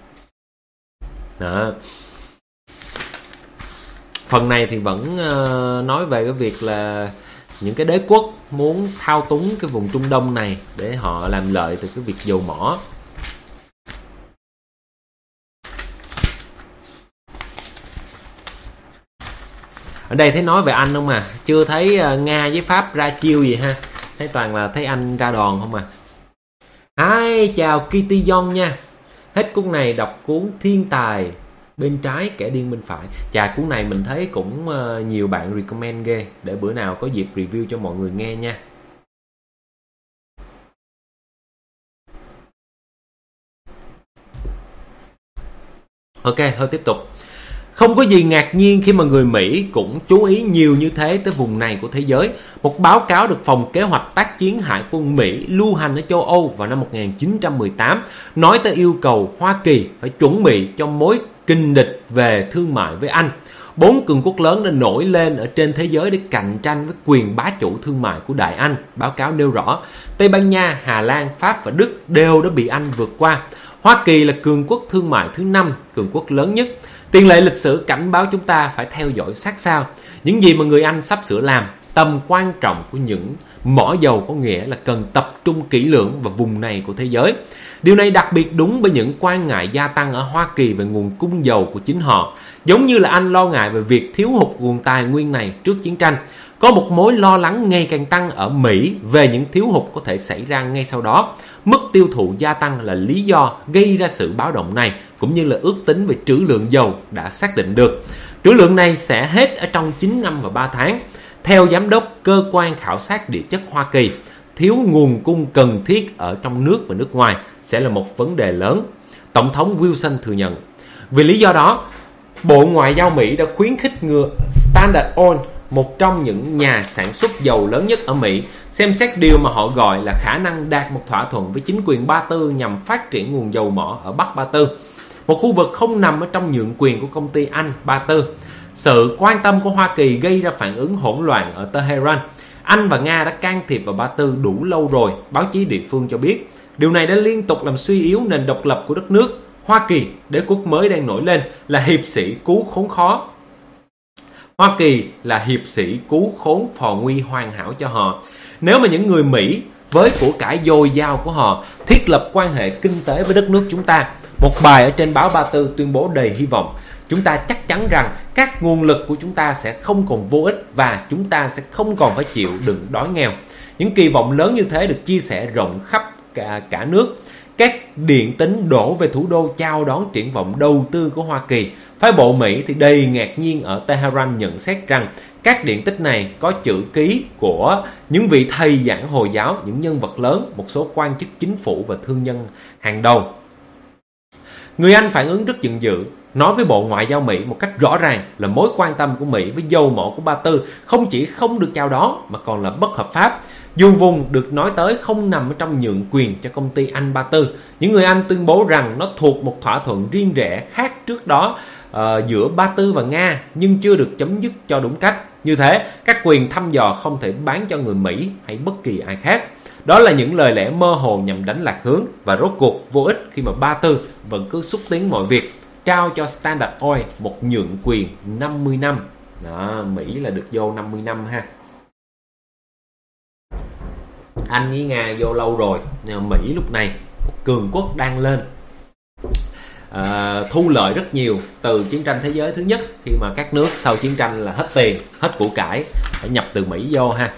Đó. Phần này thì vẫn nói về cái việc là những cái đế quốc muốn thao túng cái vùng Trung Đông này để họ làm lợi từ cái việc dầu mỏ. Ở đây thấy nói về Anh không à? Chưa thấy Nga với Pháp ra chiêu gì ha. Thấy toàn là thấy Anh ra đòn không à. Hi, chào Kitty Young nha. Hết cuốn này đọc cuốn Thiên Tài Bên Trái Kẻ Điên Bên Phải. Chà, cuốn này mình thấy cũng nhiều bạn recommend ghê. Để bữa nào có dịp review cho mọi người nghe nha. Ok, thôi tiếp tục. Không có gì ngạc nhiên khi mà người Mỹ cũng chú ý nhiều như thế tới vùng này của thế giới. Một báo cáo được Phòng Kế hoạch Tác chiến Hải quân Mỹ lưu hành ở châu Âu vào năm 1918 nói tới yêu cầu Hoa Kỳ phải chuẩn bị cho mối kình địch về thương mại với Anh. 4 cường quốc lớn đã nổi lên ở trên thế giới để cạnh tranh với quyền bá chủ thương mại của Đại Anh. Báo cáo nêu rõ Tây Ban Nha, Hà Lan, Pháp và Đức đều đã bị Anh vượt qua. Hoa Kỳ là cường quốc thương mại thứ 5, cường quốc lớn nhất. Tiền lệ lịch sử cảnh báo chúng ta phải theo dõi sát sao những gì mà người Anh sắp sửa làm, tầm quan trọng của những Mỏ dầu có nghĩa là cần tập trung kỹ lưỡng vào vùng này của thế giới. Điều này đặc biệt đúng với những quan ngại gia tăng ở Hoa Kỳ về nguồn cung dầu của chính họ. Giống như là Anh lo ngại về việc thiếu hụt nguồn tài nguyên này trước chiến tranh. Có một mối lo lắng ngày càng tăng ở Mỹ về những thiếu hụt có thể xảy ra ngay sau đó. Mức tiêu thụ gia tăng là lý do gây ra sự báo động này, cũng như là ước tính về trữ lượng dầu đã xác định được. Trữ lượng này sẽ hết ở trong 9 năm và 3 tháng. Theo giám đốc cơ quan khảo sát địa chất Hoa Kỳ, thiếu nguồn cung cần thiết ở trong nước và nước ngoài sẽ là một vấn đề lớn. Tổng thống Wilson thừa nhận. Vì lý do đó, Bộ Ngoại giao Mỹ đã khuyến khích Standard Oil, một trong những nhà sản xuất dầu lớn nhất ở Mỹ, xem xét điều mà họ gọi là khả năng đạt một thỏa thuận với chính quyền Ba Tư nhằm phát triển nguồn dầu mỏ ở Bắc Ba Tư, một khu vực không nằm ở trong nhượng quyền của công ty Anh Ba Tư. Sự quan tâm của Hoa Kỳ gây ra phản ứng hỗn loạn ở Tehran. Anh và Nga đã can thiệp vào Ba Tư đủ lâu rồi, báo chí địa phương cho biết. Điều này đã liên tục làm suy yếu nền độc lập của đất nước. Hoa Kỳ, đế quốc mới đang nổi lên, là hiệp sĩ cứu khốn khó. Hoa Kỳ là hiệp sĩ cứu khốn phò nguy hoàn hảo cho họ. Nếu mà những người Mỹ với của cải dồi dào của họ thiết lập quan hệ kinh tế với đất nước chúng ta, một bài ở trên báo Ba Tư tuyên bố đầy hy vọng. Chúng ta chắc chắn rằng các nguồn lực của chúng ta sẽ không còn vô ích và chúng ta sẽ không còn phải chịu đựng đói nghèo. Những kỳ vọng lớn như thế được chia sẻ rộng khắp cả nước. Các điện tín đổ về thủ đô chào đón triển vọng đầu tư của Hoa Kỳ. Phái bộ Mỹ thì đầy ngạc nhiên ở Tehran nhận xét rằng các điện tích này có chữ ký của những vị thầy giảng Hồi giáo, những nhân vật lớn, một số quan chức chính phủ và thương nhân hàng đầu. Người Anh phản ứng rất giận dữ, nói với Bộ Ngoại giao Mỹ một cách rõ ràng là mối quan tâm của Mỹ với dầu mỏ của Ba Tư không chỉ không được chào đón mà còn là bất hợp pháp. Dù vùng được nói tới không nằm ở trong nhượng quyền cho công ty Anh Ba Tư, những người Anh tuyên bố rằng nó thuộc một thỏa thuận riêng rẽ khác trước đó giữa Ba Tư và Nga, nhưng chưa được chấm dứt cho đúng cách. Như thế, các quyền thăm dò không thể bán cho người Mỹ hay bất kỳ ai khác. Đó là những lời lẽ mơ hồ nhằm đánh lạc hướng và rốt cuộc vô ích khi mà Ba Tư vẫn cứ xúc tiến mọi việc, trao cho Standard Oil một nhượng quyền 50 năm. Đó, Mỹ là được vô 50 năm ha. Anh với Nga vô lâu rồi, nhưng Mỹ lúc này một cường quốc đang lên, thu lợi rất nhiều từ chiến tranh thế giới thứ nhất, khi mà các nước sau chiến tranh là hết tiền, hết của cải, phải nhập từ Mỹ vô ha.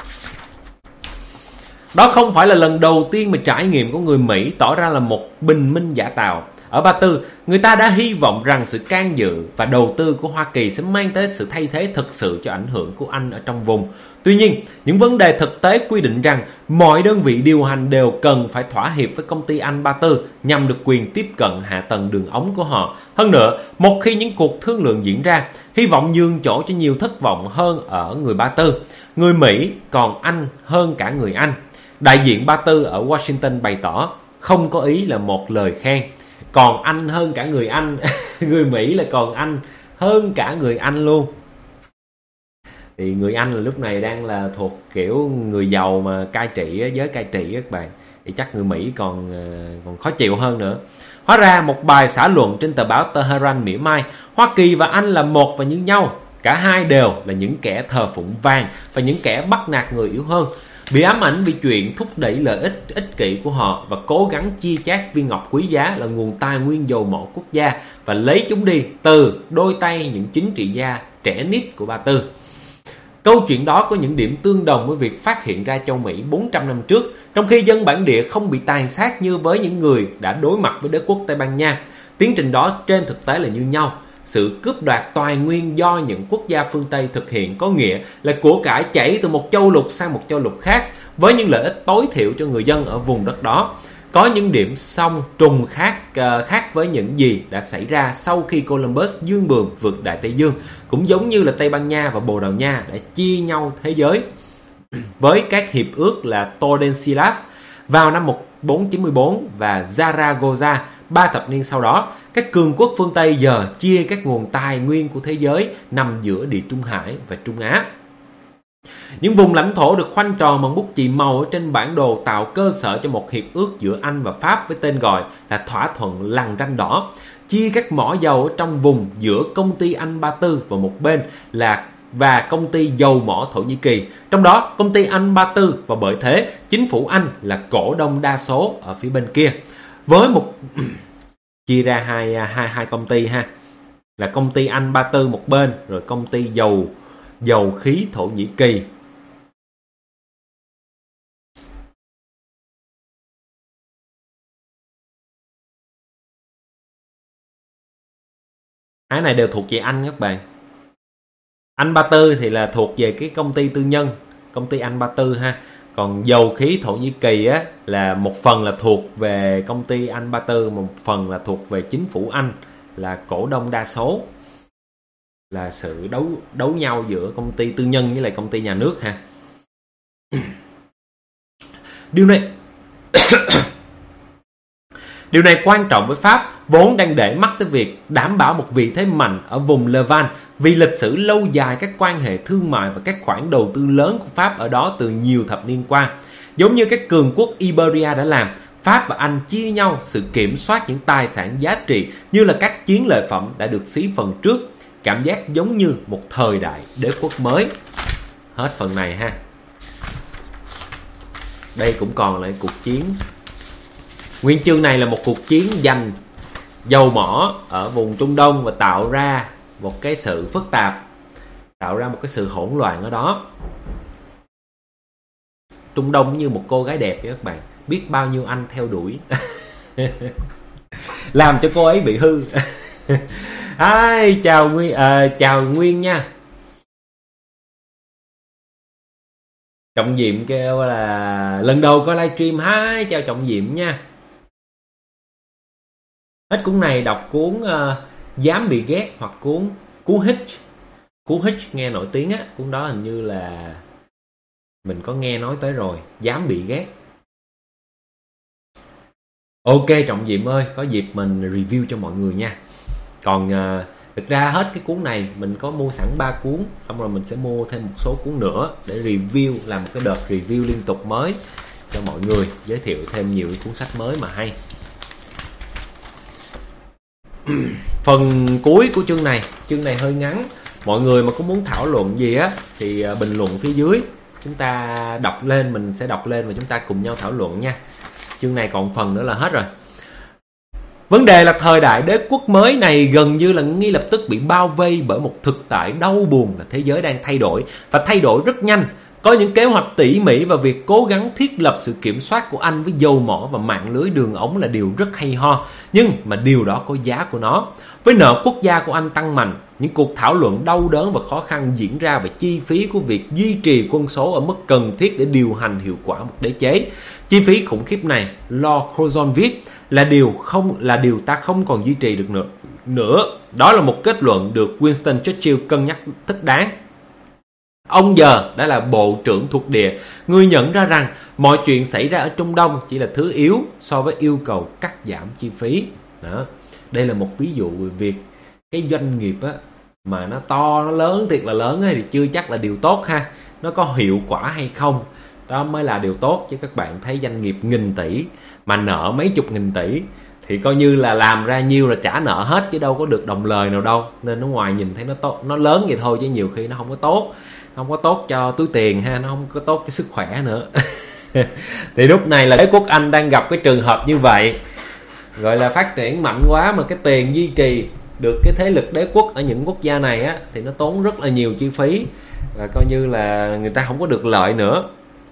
Đó không phải là lần đầu tiên mà trải nghiệm của người Mỹ tỏ ra là một bình minh giả tạo. Ở Ba Tư, người ta đã hy vọng rằng sự can dự và đầu tư của Hoa Kỳ sẽ mang tới sự thay thế thực sự cho ảnh hưởng của Anh ở trong vùng. Tuy nhiên, những vấn đề thực tế quy định rằng mọi đơn vị điều hành đều cần phải thỏa hiệp với công ty Anh Ba Tư nhằm được quyền tiếp cận hạ tầng đường ống của họ. Hơn nữa, một khi những cuộc thương lượng diễn ra, hy vọng nhường chỗ cho nhiều thất vọng hơn ở người Ba Tư. Người Mỹ còn Anh hơn cả người Anh. Đại diện Ba Tư ở Washington bày tỏ không có ý là một lời khen. Còn Anh hơn cả người Anh. Người Mỹ là còn Anh hơn cả người Anh luôn. Thì người Anh là lúc này đang là thuộc kiểu người giàu mà cai trị, giới cai trị các bạn. Thì chắc người Mỹ còn khó chịu hơn nữa. Hóa ra một bài xã luận trên tờ báo Tehran mỉa mai Hoa Kỳ và Anh là một và như nhau. Cả hai đều là những kẻ thờ phụng vàng và những kẻ bắt nạt người yếu hơn, bị ám ảnh vì chuyện thúc đẩy lợi ích ích kỷ của họ và cố gắng chia chác viên ngọc quý giá là nguồn tài nguyên dầu mỏ quốc gia và lấy chúng đi từ đôi tay những chính trị gia trẻ nít của Ba Tư. Câu chuyện đó có những điểm tương đồng với việc phát hiện ra châu Mỹ 400 năm trước, trong khi dân bản địa không bị tàn sát như với những người đã đối mặt với đế quốc Tây Ban Nha. Tiến trình đó trên thực tế là như nhau. Sự cướp đoạt tài nguyên do những quốc gia phương Tây thực hiện có nghĩa là của cải chảy từ một châu lục sang một châu lục khác với những lợi ích tối thiểu cho người dân ở vùng đất đó. Có những điểm song trùng khác với những gì đã xảy ra sau khi Columbus dương bườm vượt Đại Tây Dương, cũng giống như là Tây Ban Nha và Bồ Đào Nha đã chia nhau thế giới với các hiệp ước là Tordesillas vào năm 1494 và Zaragoza 3 thập niên sau đó. Các cường quốc phương Tây giờ chia các nguồn tài nguyên của thế giới nằm giữa Địa Trung Hải và Trung Á. Những vùng lãnh thổ được khoanh tròn bằng bút chì màu ở trên bản đồ tạo cơ sở cho một hiệp ước giữa Anh và Pháp với tên gọi là thỏa thuận lằn ranh đỏ, chia các mỏ dầu ở trong vùng giữa công ty Anh Ba Tư và một bên là và công ty dầu mỏ Thổ Nhĩ Kỳ. Trong đó công ty Anh Ba Tư, và bởi thế chính phủ Anh là cổ đông đa số ở phía bên kia. Với một chia ra hai công ty ha, là công ty Anh Ba Tư một bên, rồi công ty dầu khí Thổ Nhĩ Kỳ. Cái này đều thuộc về Anh các bạn. Anh Ba Tư thì là thuộc về cái công ty tư nhân, công ty Anh Ba Tư ha. Còn dầu khí Thổ Nhĩ Kỳ á là một phần là thuộc về công ty Anh Ba Tư, một phần là thuộc về chính phủ Anh là cổ đông đa số. Là sự đấu nhau giữa công ty tư nhân với lại công ty nhà nước ha. Điều này quan trọng với Pháp, vốn đang để mắt tới việc đảm bảo một vị thế mạnh ở vùng Levant vì lịch sử lâu dài các quan hệ thương mại và các khoản đầu tư lớn của Pháp ở đó từ nhiều thập niên qua. Giống như các cường quốc Iberia đã làm, Pháp và Anh chia nhau sự kiểm soát những tài sản giá trị như là các chiến lợi phẩm đã được xí phần trước. Cảm giác giống như một thời đại đế quốc mới. Hết phần này ha. Đây cũng còn lại cuộc chiến. Nguyên chương này là một cuộc chiến giành dầu mỏ ở vùng Trung Đông và tạo ra một cái sự phức tạp, tạo ra một cái sự hỗn loạn ở đó. Trung Đông như một cô gái đẹp vậy các bạn, biết bao nhiêu anh theo đuổi. Làm cho cô ấy bị hư. Chào Nguyên nha. Trọng Diệm kêu là lần đầu coi livestream. Hi, chào Trọng Diệm nha. Hết cuốn này đọc cuốn Dám Bị Ghét hoặc cuốn Cú Hitch. Cú Hitch nghe nổi tiếng á, cuốn đó hình như là mình có nghe nói tới rồi. Dám Bị Ghét. Ok Trọng Diệm ơi, có dịp mình review cho mọi người nha. Còn thực ra hết cái cuốn này mình có mua sẵn 3 cuốn, xong rồi mình sẽ mua thêm một số cuốn nữa để review, làm một cái đợt review liên tục mới cho mọi người, giới thiệu thêm nhiều cuốn sách mới mà hay. Phần cuối của chương này hơi ngắn. Mọi người mà có muốn thảo luận gì á thì bình luận phía dưới, chúng ta đọc lên, mình sẽ đọc lên và chúng ta cùng nhau thảo luận nha. Chương này còn phần nữa là hết rồi. Vấn đề là thời đại đế quốc mới này gần như là ngay lập tức bị bao vây bởi một thực tại đau buồn là thế giới đang thay đổi, và thay đổi rất nhanh. Có những kế hoạch tỉ mỉ và việc cố gắng thiết lập sự kiểm soát của Anh với dầu mỏ và mạng lưới đường ống là điều rất hay ho, nhưng mà điều đó có giá của nó. Với nợ quốc gia của Anh tăng mạnh, những cuộc thảo luận đau đớn và khó khăn diễn ra về chi phí của việc duy trì quân số ở mức cần thiết để điều hành hiệu quả một đế chế. Chi phí khủng khiếp này, Lord Curzon viết, là điều ta không còn duy trì được nữa. Đó là một kết luận được Winston Churchill cân nhắc thích đáng. Ông giờ đã là bộ trưởng thuộc địa, người nhận ra rằng mọi chuyện xảy ra ở Trung Đông chỉ là thứ yếu so với yêu cầu cắt giảm chi phí. Đó. Đây là một ví dụ về việc cái doanh nghiệp á, mà nó to, nó lớn, thiệt là lớn ấy, thì chưa chắc là điều tốt ha. Nó có hiệu quả hay không, đó mới là điều tốt. Chứ các bạn thấy doanh nghiệp nghìn tỷ mà nợ mấy chục nghìn tỷ thì coi như là làm ra nhiêu là trả nợ hết, chứ đâu có được đồng lời nào đâu. Nên nó ngoài nhìn thấy nó tốt, nó lớn vậy thôi, chứ nhiều khi nó không có tốt. Không có tốt cho túi tiền ha, nó không có tốt cho sức khỏe nữa. Thì lúc này là đế quốc Anh đang gặp cái trường hợp như vậy, gọi là phát triển mạnh quá mà cái tiền duy trì được cái thế lực đế quốc ở những quốc gia này á, thì nó tốn rất là nhiều chi phí, và coi như là người ta không có được lợi nữa.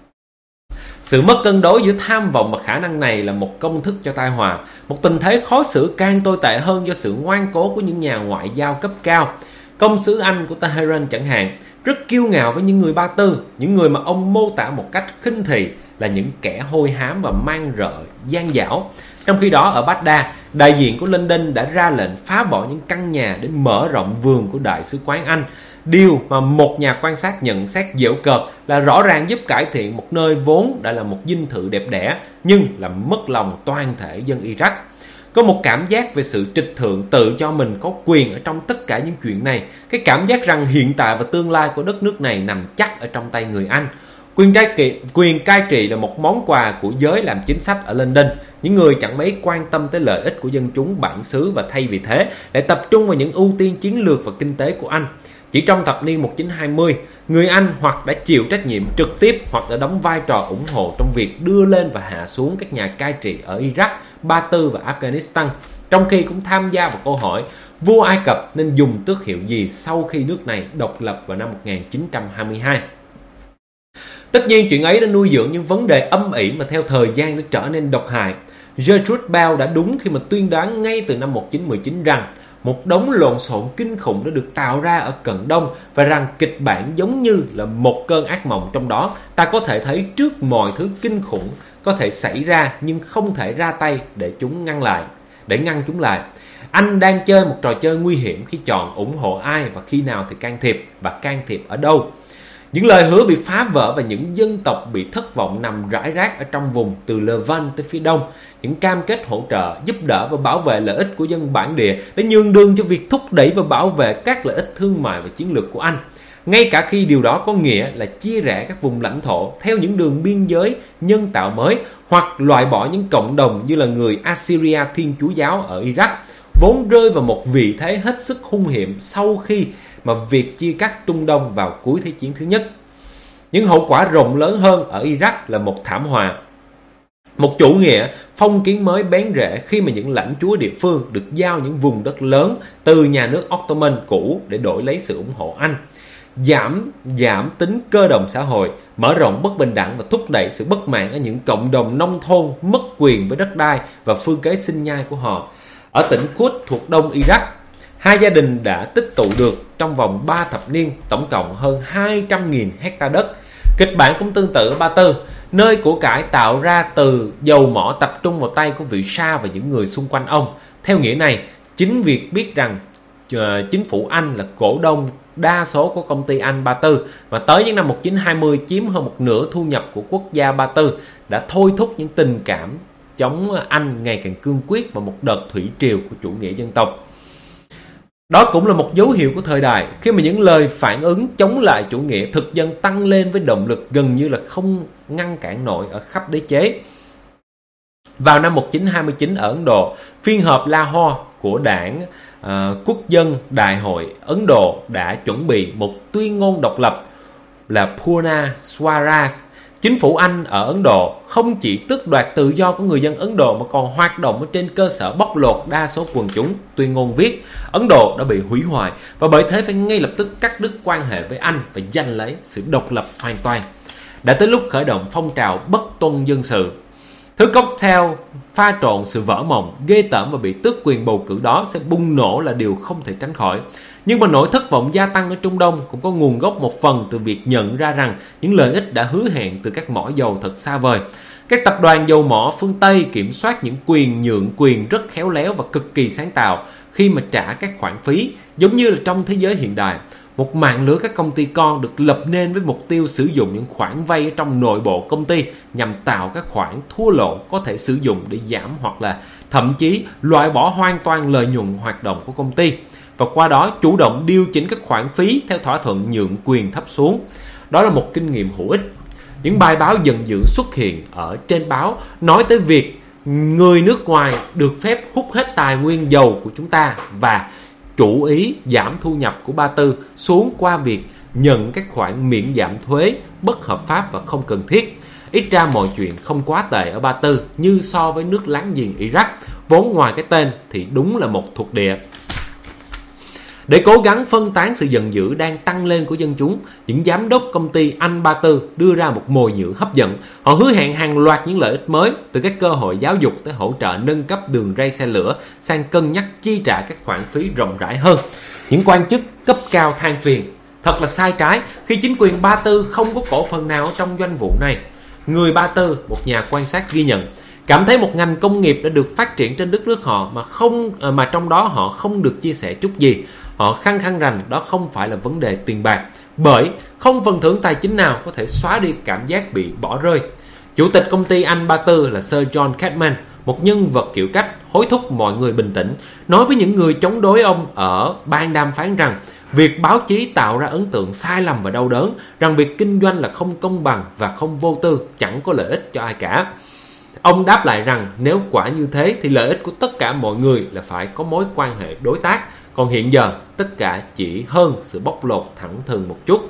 Sự mất cân đối giữa tham vọng và khả năng này là một công thức cho tai họa. Một tình thế khó xử càng tồi tệ hơn do sự ngoan cố của những nhà ngoại giao cấp cao. Công sứ Anh của Tehran chẳng hạn, rất kiêu ngạo với những người Ba Tư, những người mà ông mô tả một cách khinh thị là những kẻ hôi hám và man rợ, gian dảo. Trong khi đó ở Baghdad, đại diện của London đã ra lệnh phá bỏ những căn nhà để mở rộng vườn của Đại sứ quán Anh. Điều mà một nhà quan sát nhận xét giễu cợt là rõ ràng giúp cải thiện một nơi vốn đã là một dinh thự đẹp đẽ, nhưng làm mất lòng toàn thể dân Iraq. Có một cảm giác về sự trịch thượng tự cho mình có quyền ở trong tất cả những chuyện này. Cái cảm giác rằng hiện tại và tương lai của đất nước này nằm chắc ở trong tay người Anh. Quyền cai trị là một món quà của giới làm chính sách ở London. Những người chẳng mấy quan tâm tới lợi ích của dân chúng bản xứ, và thay vì thế lại tập trung vào những ưu tiên chiến lược và kinh tế của Anh. Chỉ trong thập niên 1920, người Anh hoặc đã chịu trách nhiệm trực tiếp hoặc đã đóng vai trò ủng hộ trong việc đưa lên và hạ xuống các nhà cai trị ở Iraq, Ba Tư và Afghanistan, trong khi cũng tham gia vào câu hỏi vua Ai Cập nên dùng tước hiệu gì sau khi nước này độc lập vào năm 1922. Tất nhiên chuyện ấy đã nuôi dưỡng những vấn đề âm ỉ mà theo thời gian đã trở nên độc hại. Gertrude Bell đã đúng khi mà tuyên đoán ngay từ năm 1919 rằng một đống lộn xộn kinh khủng đã được tạo ra ở Cận Đông và rằng kịch bản giống như là một cơn ác mộng, trong đó ta có thể thấy trước mọi thứ kinh khủng có thể xảy ra nhưng không thể ra tay để ngăn chúng lại. Anh đang chơi một trò chơi nguy hiểm khi chọn ủng hộ ai và khi nào thì can thiệp và can thiệp ở đâu. Những lời hứa bị phá vỡ và những dân tộc bị thất vọng nằm rải rác ở trong vùng từ Levant tới phía đông. Những cam kết hỗ trợ, giúp đỡ và bảo vệ lợi ích của dân bản địa đã nhường đường cho việc thúc đẩy và bảo vệ các lợi ích thương mại và chiến lược của Anh. Ngay cả khi điều đó có nghĩa là chia rẽ các vùng lãnh thổ theo những đường biên giới nhân tạo mới hoặc loại bỏ những cộng đồng như là người Assyria Thiên Chúa giáo ở Iraq, vốn rơi vào một vị thế hết sức hung hiểm sau khi mà việc chia cắt Trung Đông vào cuối Thế chiến thứ nhất. Những hậu quả rộng lớn hơn ở Iraq là một thảm họa, một chủ nghĩa phong kiến mới bén rễ khi mà những lãnh chúa địa phương được giao những vùng đất lớn từ nhà nước Ottoman cũ để đổi lấy sự ủng hộ Anh, giảm tính cơ đồng xã hội, mở rộng bất bình đẳng và thúc đẩy sự bất mãn ở những cộng đồng nông thôn mất quyền với đất đai và phương kế sinh nhai của họ. Ở tỉnh Kut thuộc đông Iraq, hai gia đình đã tích tụ được trong vòng 3 thập niên tổng cộng hơn 200.000 hecta đất. Kịch bản cũng tương tự ở Ba Tư, nơi của cải tạo ra từ dầu mỏ tập trung vào tay của vị Sa và những người xung quanh ông. Theo nghĩa này, chính việc biết rằng chính phủ Anh là cổ đông đa số của công ty Anh Ba Tư và tới những năm 1920 chiếm hơn một nửa thu nhập của quốc gia Ba Tư đã thôi thúc những tình cảm chống Anh ngày càng cương quyết và một đợt thủy triều của chủ nghĩa dân tộc. Đó cũng là một dấu hiệu của thời đại khi mà những lời phản ứng chống lại chủ nghĩa thực dân tăng lên với động lực gần như là không ngăn cản nổi ở khắp đế chế. Vào năm 1929 ở Ấn Độ, phiên họp Lahore của đảng Quốc dân Đại hội Ấn Độ đã chuẩn bị một tuyên ngôn độc lập là Purna Swaraj. Chính phủ Anh ở Ấn Độ không chỉ tước đoạt tự do của người dân Ấn Độ mà còn hoạt động ở trên cơ sở bóc lột đa số quần chúng. Tuyên ngôn viết Ấn Độ đã bị hủy hoại và bởi thế phải ngay lập tức cắt đứt quan hệ với Anh và giành lấy sự độc lập hoàn toàn. Đã tới lúc khởi động phong trào bất tuân dân sự. Thứ cocktail pha trộn sự vỡ mộng, ghê tởm và bị tước quyền bầu cử đó sẽ bùng nổ là điều không thể tránh khỏi. Nhưng mà nỗi thất vọng gia tăng ở Trung Đông cũng có nguồn gốc một phần từ việc nhận ra rằng những lợi ích đã hứa hẹn từ các mỏ dầu thật xa vời. Các tập đoàn dầu mỏ phương Tây kiểm soát những nhượng quyền rất khéo léo và cực kỳ sáng tạo khi mà trả các khoản phí, giống như là trong thế giới hiện đại. Một mạng lưới các công ty con được lập nên với mục tiêu sử dụng những khoản vay ở trong nội bộ công ty nhằm tạo các khoản thua lỗ có thể sử dụng để giảm hoặc là thậm chí loại bỏ hoàn toàn lợi nhuận hoạt động của công ty, và qua đó chủ động điều chỉnh các khoản phí theo thỏa thuận nhượng quyền thấp xuống. Đó là một kinh nghiệm hữu ích. Những bài báo giận dữ xuất hiện ở trên báo nói tới việc người nước ngoài được phép hút hết tài nguyên dầu của chúng ta và chủ ý giảm thu nhập của Ba Tư xuống qua việc nhận các khoản miễn giảm thuế bất hợp pháp và không cần thiết. Ít ra mọi chuyện không quá tệ ở Ba Tư như so với nước láng giềng Iraq, vốn ngoài cái tên thì đúng là một thuộc địa. Để cố gắng phân tán sự giận dữ đang tăng lên của dân chúng, những giám đốc công ty Anh Ba Tư đưa ra một mồi nhử hấp dẫn. Họ hứa hẹn hàng loạt những lợi ích mới, từ các cơ hội giáo dục tới hỗ trợ nâng cấp đường ray xe lửa, sang cân nhắc chi trả các khoản phí rộng rãi hơn. Những quan chức cấp cao than phiền, thật là sai trái khi chính quyền Ba Tư không có cổ phần nào trong doanh vụ này. Người Ba Tư, một nhà quan sát ghi nhận, cảm thấy một ngành công nghiệp đã được phát triển trên đất nước họ mà trong đó họ không được chia sẻ chút gì. Họ khăng khăng rằng đó không phải là vấn đề tiền bạc, bởi không phần thưởng tài chính nào có thể xóa đi cảm giác bị bỏ rơi. Chủ tịch công ty Anh Ba Tư là Sir John Cadman, một nhân vật kiểu cách hối thúc mọi người bình tĩnh, nói với những người chống đối ông ở ban đàm phán rằng việc báo chí tạo ra ấn tượng sai lầm và đau đớn, rằng việc kinh doanh là không công bằng và không vô tư, chẳng có lợi ích cho ai cả. Ông đáp lại rằng nếu quả như thế thì lợi ích của tất cả mọi người là phải có mối quan hệ đối tác, còn hiện giờ tất cả chỉ hơn sự bóc lột thẳng thừng một chút.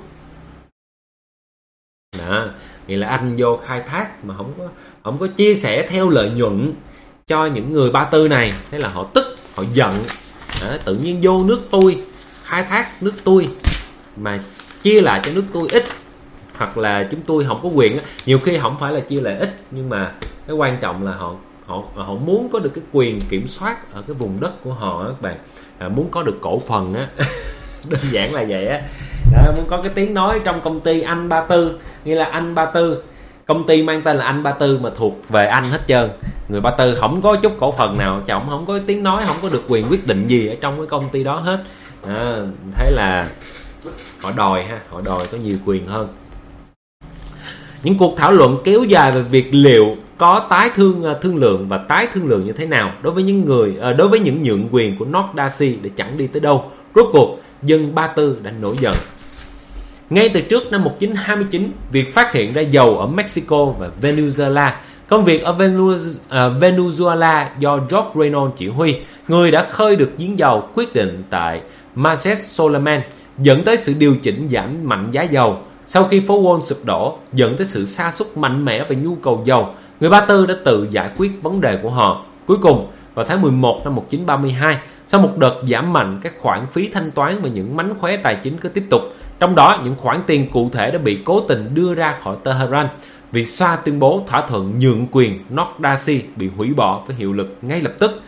Đó, nghĩa là anh vô khai thác mà không có chia sẻ theo lợi nhuận cho những người Ba Tư này, thế là họ tức, họ giận. Đó, tự nhiên vô nước tôi, khai thác nước tôi mà chia lại cho nước tôi ít, hoặc là chúng tôi không có quyền. Nhiều khi không phải là chia lại ít, nhưng mà cái quan trọng là họ muốn có được cái quyền kiểm soát ở cái vùng đất của họ các bạn, muốn có được cổ phần á. Đơn giản là vậy á. Đó, muốn có cái tiếng nói trong công ty anh Ba Tư, nghĩa là anh Ba Tư, công ty mang tên là anh Ba Tư mà thuộc về anh hết trơn. Người Ba Tư không có chút cổ phần nào, chồng không có tiếng nói, không có được quyền quyết định gì ở trong cái công ty đó hết. Thế là họ đòi có nhiều quyền hơn. Những cuộc thảo luận kéo dài về việc liệu có tái thương lượng và tái thương lượng như thế nào đối với những nhượng quyền của North Darcy để chẳng đi tới đâu. Rốt cuộc dân Ba Tư đã nổi giận. Ngay từ trước năm 1929, việc phát hiện ra dầu ở Mexico và Venezuela, công việc ở Venezuela do George Reynolds chỉ huy, người đã khơi được giếng dầu quyết định tại Marques Solomon, dẫn tới sự điều chỉnh giảm mạnh giá dầu. Sau khi phố Wall sụp đổ, dẫn tới sự sa sút mạnh mẽ về nhu cầu dầu, người Ba Tư đã tự giải quyết vấn đề của họ. Cuối cùng, vào tháng 11 năm 1932, sau một đợt giảm mạnh các khoản phí thanh toán và những mánh khóe tài chính cứ tiếp tục, trong đó những khoản tiền cụ thể đã bị cố tình đưa ra khỏi Tehran, vì Shah tuyên bố thỏa thuận nhượng quyền North Darcy bị hủy bỏ với hiệu lực ngay lập tức.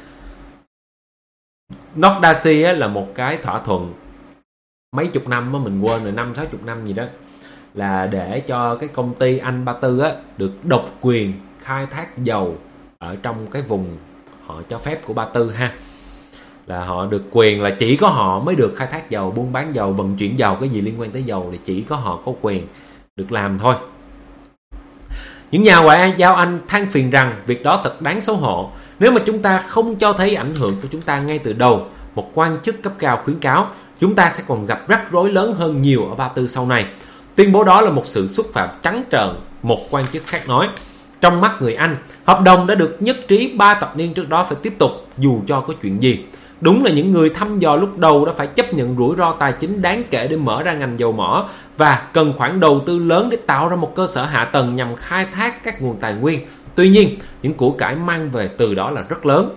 North Darcy là một cái thỏa thuận mấy chục năm, mình quên rồi, 50-60 năm gì đó, là để cho cái công ty anh Ba Tư được độc quyền khai thác dầu ở trong cái vùng họ cho phép của Ba Tư ha. Là họ được quyền là chỉ có họ mới được khai thác dầu, buôn bán dầu, vận chuyển dầu, cái gì liên quan tới dầu thì chỉ có họ có quyền được làm thôi. Những nhà ngoại giao Anh than phiền rằng việc đó thật đáng xấu hổ. Nếu mà chúng ta không cho thấy ảnh hưởng của chúng ta ngay từ đầu, một quan chức cấp cao khuyến cáo, chúng ta sẽ còn gặp rắc rối lớn hơn nhiều ở Ba Tư sau này. Tuyên bố đó là một sự xúc phạm trắng trợn, một quan chức khác nói. Trong mắt người Anh, hợp đồng đã được nhất trí 3 thập niên trước đó phải tiếp tục dù cho có chuyện gì. Đúng là những người thăm dò lúc đầu đã phải chấp nhận rủi ro tài chính đáng kể để mở ra ngành dầu mỏ và cần khoản đầu tư lớn để tạo ra một cơ sở hạ tầng nhằm khai thác các nguồn tài nguyên. Tuy nhiên, những của cải mang về từ đó là rất lớn.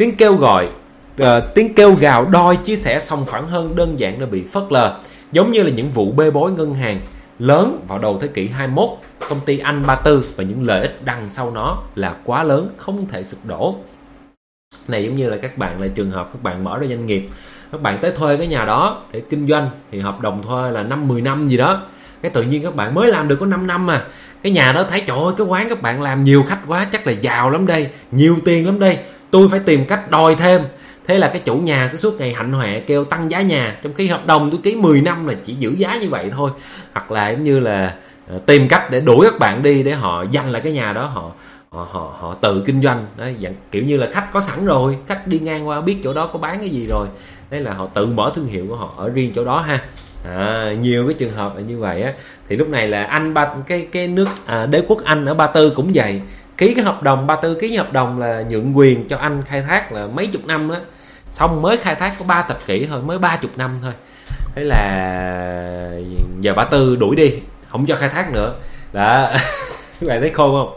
Tiếng kêu gào đòi chia sẻ sòng phẳng hơn đơn giản đã bị phớt lờ, giống như là những vụ bê bối ngân hàng lớn vào đầu thế kỷ 21. Công ty anh Ba Tư và những lợi ích đằng sau nó là quá lớn, không thể sụp đổ. Này giống như là các bạn, là trường hợp các bạn mở ra doanh nghiệp, các bạn tới thuê cái nhà đó để kinh doanh, thì hợp đồng thuê là 5-10 năm gì đó. Cái tự nhiên các bạn mới làm được có 5 năm mà cái nhà đó thấy trời ơi, cái quán các bạn làm nhiều khách quá, chắc là giàu lắm đây, nhiều tiền lắm đây, tôi phải tìm cách đòi thêm. Thế là cái chủ nhà cứ suốt ngày hạnh hoẹ kêu tăng giá nhà, trong khi hợp đồng tôi ký 10 năm là chỉ giữ giá như vậy thôi. Hoặc là giống như là tìm cách để đuổi các bạn đi để họ giành lại cái nhà đó, họ tự kinh doanh đó, dạng kiểu như là khách có sẵn rồi, khách đi ngang qua biết chỗ đó có bán cái gì rồi, đấy là họ tự mở thương hiệu của họ ở riêng chỗ đó ha. Nhiều cái trường hợp là như vậy á. Thì lúc này là cái nước đế quốc Anh ở Ba Tư cũng vậy, ký cái hợp đồng, Ba Tư ký hợp đồng là nhượng quyền cho Anh khai thác là mấy chục năm á, xong mới khai thác có 3 thập kỷ thôi, mới 30 năm thôi. Thế là giờ Ba Tư đuổi đi, không cho khai thác nữa đó. Các bạn thấy khôn không?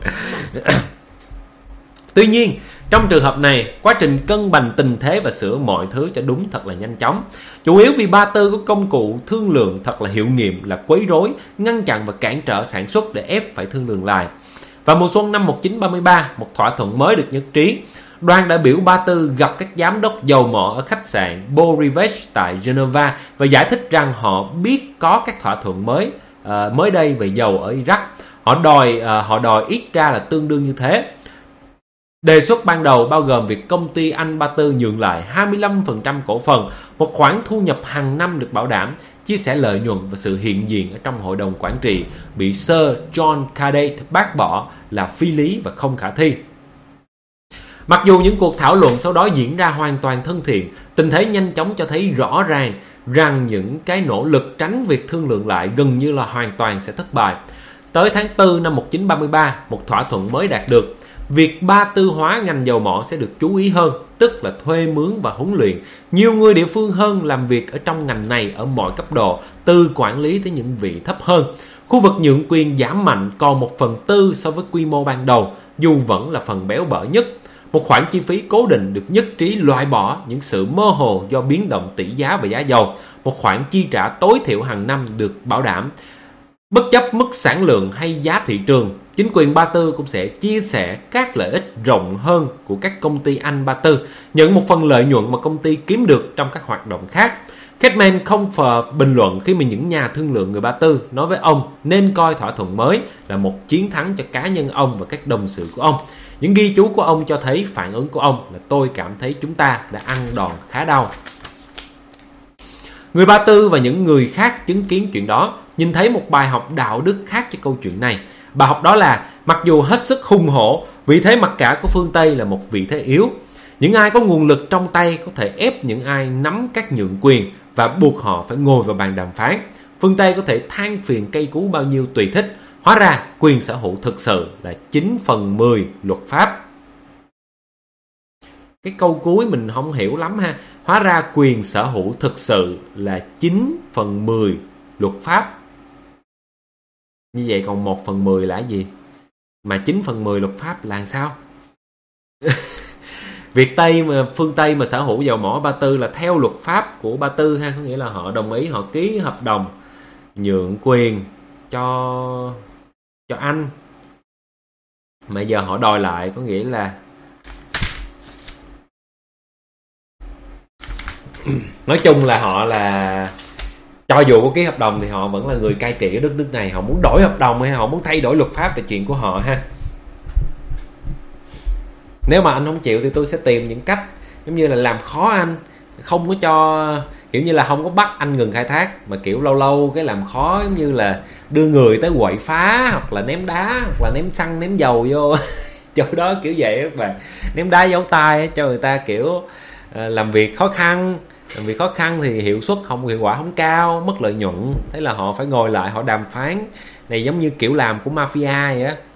Tuy nhiên, trong trường hợp này, quá trình cân bằng tình thế và sửa mọi thứ cho đúng thật là nhanh chóng. Chủ yếu vì Ba Tư có công cụ thương lượng thật là hiệu nghiệm là quấy rối, ngăn chặn và cản trở sản xuất để ép phải thương lượng lại. Vào mùa xuân năm 1933, một thỏa thuận mới được nhất trí. Đoàn đại biểu Ba Tư gặp các giám đốc dầu mỏ ở khách sạn Beau Rivage tại Geneva và giải thích rằng họ biết có các thỏa thuận mới đây về dầu ở Iraq. Họ đòi ít ra là tương đương như thế. Đề xuất ban đầu bao gồm việc công ty anh Ba Tư nhượng lại 25% cổ phần, một khoản thu nhập hàng năm được bảo đảm, chia sẻ lợi nhuận và sự hiện diện ở trong hội đồng quản trị bị Sir John Cadet bác bỏ là phi lý và không khả thi. Mặc dù những cuộc thảo luận sau đó diễn ra hoàn toàn thân thiện, tình thế nhanh chóng cho thấy rõ ràng rằng những cái nỗ lực tránh việc thương lượng lại gần như là hoàn toàn sẽ thất bại. Tới tháng 4 năm 1933, một thỏa thuận mới đạt được. việc Ba Tư hóa ngành dầu mỏ sẽ được chú ý hơn, tức là thuê mướn và huấn luyện nhiều người địa phương hơn làm việc ở trong ngành này ở mọi cấp độ, từ quản lý tới những vị thấp hơn. Khu vực nhượng quyền giảm mạnh còn 1/4 so với quy mô ban đầu, dù vẫn là phần béo bở nhất. Một khoản chi phí cố định được nhất trí loại bỏ những sự mơ hồ do biến động tỷ giá và giá dầu. Một khoản chi trả tối thiểu hàng năm được bảo đảm. Bất chấp mức sản lượng hay giá thị trường, chính quyền Ba Tư cũng sẽ chia sẻ các lợi ích rộng hơn của các công ty Anh Ba Tư, nhận một phần lợi nhuận mà công ty kiếm được trong các hoạt động khác. Kidman không bình luận khi mà những nhà thương lượng người Ba Tư nói với ông nên coi thỏa thuận mới là một chiến thắng cho cá nhân ông và các đồng sự của ông. Những ghi chú của ông cho thấy phản ứng của ông là: tôi cảm thấy chúng ta đã ăn đòn khá đau. Người Ba Tư và những người khác chứng kiến chuyện đó nhìn thấy một bài học đạo đức khác cho câu chuyện này. Bài học đó là mặc dù hết sức hùng hổ, vị thế mặc cả của phương Tây là một vị thế yếu. Những ai có nguồn lực trong tay có thể ép những ai nắm các nhượng quyền và buộc họ phải ngồi vào bàn đàm phán. Phương Tây có thể than phiền cây cú bao nhiêu tùy thích. Hóa ra quyền sở hữu thực sự là 9/10 luật pháp. Cái câu cuối mình không hiểu lắm ha. Hóa ra quyền sở hữu thực sự là 9/10 luật pháp. Như vậy còn 1/10 là gì? Mà 9/10 luật pháp là sao? Phương Tây mà sở hữu dầu mỏ Ba Tư là theo luật pháp của Ba Tư ha, có nghĩa là họ đồng ý, họ ký hợp đồng nhượng quyền cho Anh. Mà giờ họ đòi lại, có nghĩa là nói chung là họ là cho dù có ký hợp đồng thì họ vẫn là người cai trị ở đất nước này. Họ muốn đổi hợp đồng hay họ muốn thay đổi luật pháp là chuyện của họ ha. Nếu mà anh không chịu thì tôi sẽ tìm những cách giống như là làm khó anh, không có cho, kiểu như là không có bắt anh ngừng khai thác, mà kiểu lâu lâu cái làm khó, giống như là đưa người tới quậy phá, hoặc là ném đá, hoặc là ném xăng ném dầu vô chỗ đó, kiểu vậy các bạn. Ném đá giấu tay cho người ta kiểu làm việc khó khăn. Làm việc khó khăn thì hiệu quả không cao, mất lợi nhuận. Thế là họ phải ngồi lại họ đàm phán. Này giống như kiểu làm của mafia vậy á.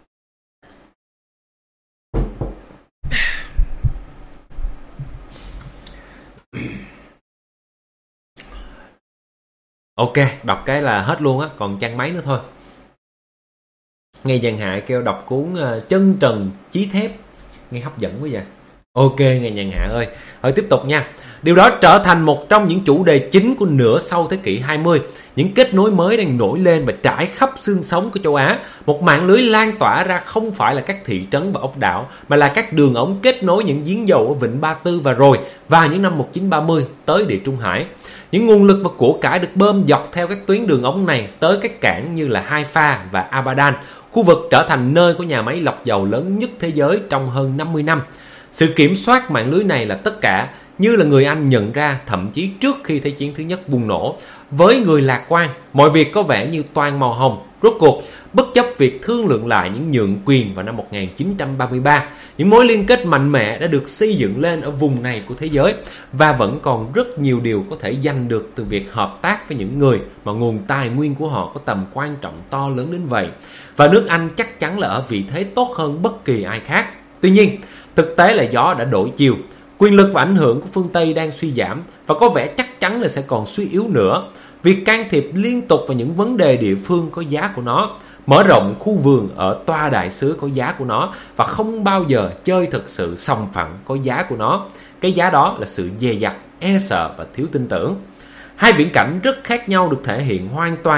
Ok, đọc cái là hết luôn á, còn trang mấy nữa thôi. Nghe Giang Hạ kêu đọc cuốn Chân Trần Chí Thép, nghe hấp dẫn quá vậy. Ok, nghe Nhàn Hạ ơi. Rồi tiếp tục nha. Điều đó trở thành một trong những chủ đề chính của nửa sau thế kỷ 20. Những kết nối mới đang nổi lên và trải khắp xương sống của châu Á. Một mạng lưới lan tỏa ra không phải là các thị trấn và ốc đảo, mà là các đường ống kết nối những giếng dầu ở Vịnh Ba Tư và rồi vào những năm 1930 tới Địa Trung Hải. Những nguồn lực và của cải được bơm dọc theo các tuyến đường ống này tới các cảng như là Haifa và Abadan. Khu vực trở thành nơi có nhà máy lọc dầu lớn nhất thế giới trong hơn 50 năm. Sự kiểm soát mạng lưới này là tất cả, như là người Anh nhận ra thậm chí trước khi Thế chiến thứ nhất bùng nổ. Với người lạc quan, mọi việc có vẻ như toan màu hồng. Rốt cuộc, bất chấp việc thương lượng lại những nhượng quyền vào năm 1933, những mối liên kết mạnh mẽ đã được xây dựng lên ở vùng này của thế giới, và vẫn còn rất nhiều điều có thể giành được từ việc hợp tác với những người mà nguồn tài nguyên của họ có tầm quan trọng to lớn đến vậy. Và nước Anh chắc chắn là ở vị thế tốt hơn bất kỳ ai khác. Tuy nhiên, thực tế là gió đã đổi chiều. Quyền lực và ảnh hưởng của phương Tây đang suy giảm và có vẻ chắc chắn là sẽ còn suy yếu nữa. Việc can thiệp liên tục vào những vấn đề địa phương có giá của nó, mở rộng khu vườn ở Toa Đại Sứ có giá của nó, và không bao giờ chơi thực sự sòng phẳng có giá của nó. Cái giá đó là sự dè dặt, e sợ và thiếu tin tưởng. Hai viễn cảnh rất khác nhau được thể hiện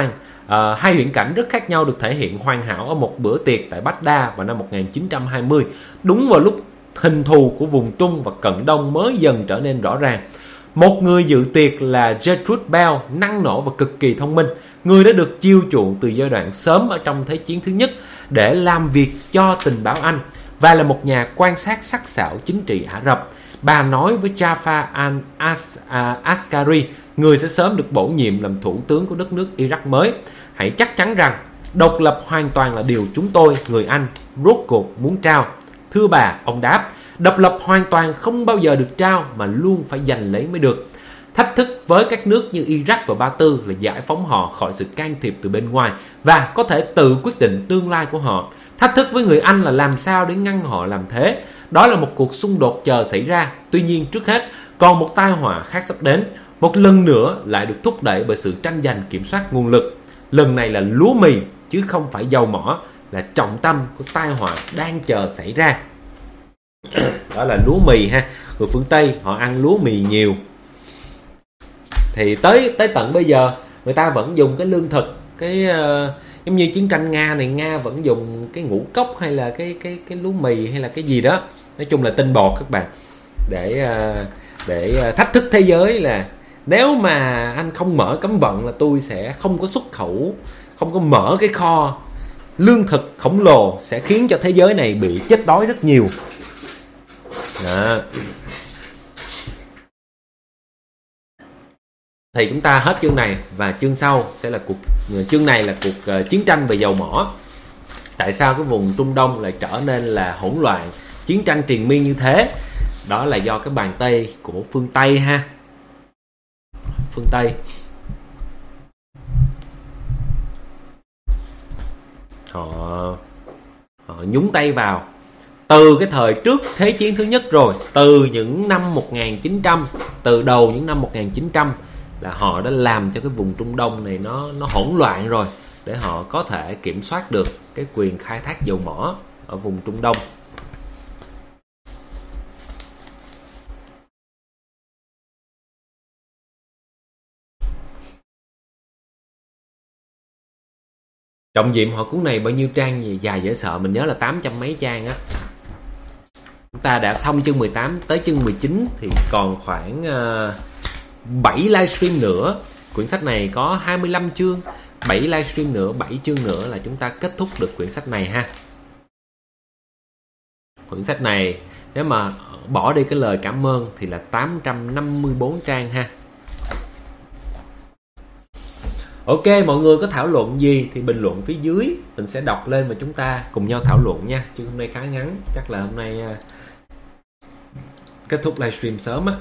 hoàn hảo ở một bữa tiệc tại Baghdad vào năm 1920, đúng vào lúc hình thù của vùng Trung và Cận Đông mới dần trở nên rõ ràng. Một người dự tiệc là Gertrude Bell, năng nổ và cực kỳ thông minh. Người đã được chiêu chuộng từ giai đoạn sớm ở trong Thế chiến thứ nhất để làm việc cho tình báo Anh, và là một nhà quan sát sắc sảo chính trị Ả Rập. Bà nói với Jafar al-Askari, người sẽ sớm được bổ nhiệm làm thủ tướng của đất nước Iraq mới: hãy chắc chắn rằng độc lập hoàn toàn là điều chúng tôi, người Anh, rốt cuộc muốn trao. Thưa bà, ông đáp, độc lập hoàn toàn không bao giờ được trao mà luôn phải giành lấy mới được. Thách thức với các nước như Iraq và Ba Tư là giải phóng họ khỏi sự can thiệp từ bên ngoài và có thể tự quyết định tương lai của họ. Thách thức với người Anh là làm sao để ngăn họ làm thế. Đó là một cuộc xung đột chờ xảy ra. Tuy nhiên trước hết còn một tai họa khác sắp đến, một lần nữa lại được thúc đẩy bởi sự tranh giành kiểm soát nguồn lực. Lần này là lúa mì chứ không phải dầu mỏ là trọng tâm của tai họa đang chờ xảy ra. Đó là lúa mì ha. Người phương Tây họ ăn lúa mì nhiều. Thì tới tận bây giờ người ta vẫn dùng cái lương thực, giống như chiến tranh Nga này, Nga vẫn dùng cái ngũ cốc hay là cái lúa mì hay là cái gì đó, nói chung là tinh bột các bạn, để thách thức thế giới là nếu mà anh không mở cấm vận là tôi sẽ không có xuất khẩu, không có mở cái kho lương thực khổng lồ, sẽ khiến cho thế giới này bị chết đói rất nhiều. Đó. Thì chúng ta hết chương này và chương sau sẽ là chương này là cuộc chiến tranh về dầu mỏ. Tại sao cái vùng Trung Đông lại trở nên là hỗn loạn, chiến tranh triền miên như thế? Đó là do cái bàn tay của phương Tây ha. Phương Tây họ nhúng tay vào từ cái thời trước Thế chiến thứ nhất rồi, từ những năm 1900, từ đầu những năm 1900 là họ đã làm cho cái vùng Trung Đông này nó hỗn loạn rồi, để họ có thể kiểm soát được cái quyền khai thác dầu mỏ ở vùng Trung Đông. Trọng diệm họ cuốn này bao nhiêu trang gì dài dễ sợ, mình nhớ là 800 mấy trang á. Chúng ta đã xong chương 18 tới chương 19 thì còn khoảng 7 livestream nữa. Quyển sách này có 25 chương, 7 livestream nữa, 7 chương nữa là chúng ta kết thúc được quyển sách này ha. Quyển sách này nếu mà bỏ đi cái lời cảm ơn thì là 854 trang ha. Ok, mọi người có thảo luận gì thì bình luận phía dưới, mình sẽ đọc lên và chúng ta cùng nhau thảo luận nha. Chứ hôm nay khá ngắn, chắc là hôm nay kết thúc livestream sớm á.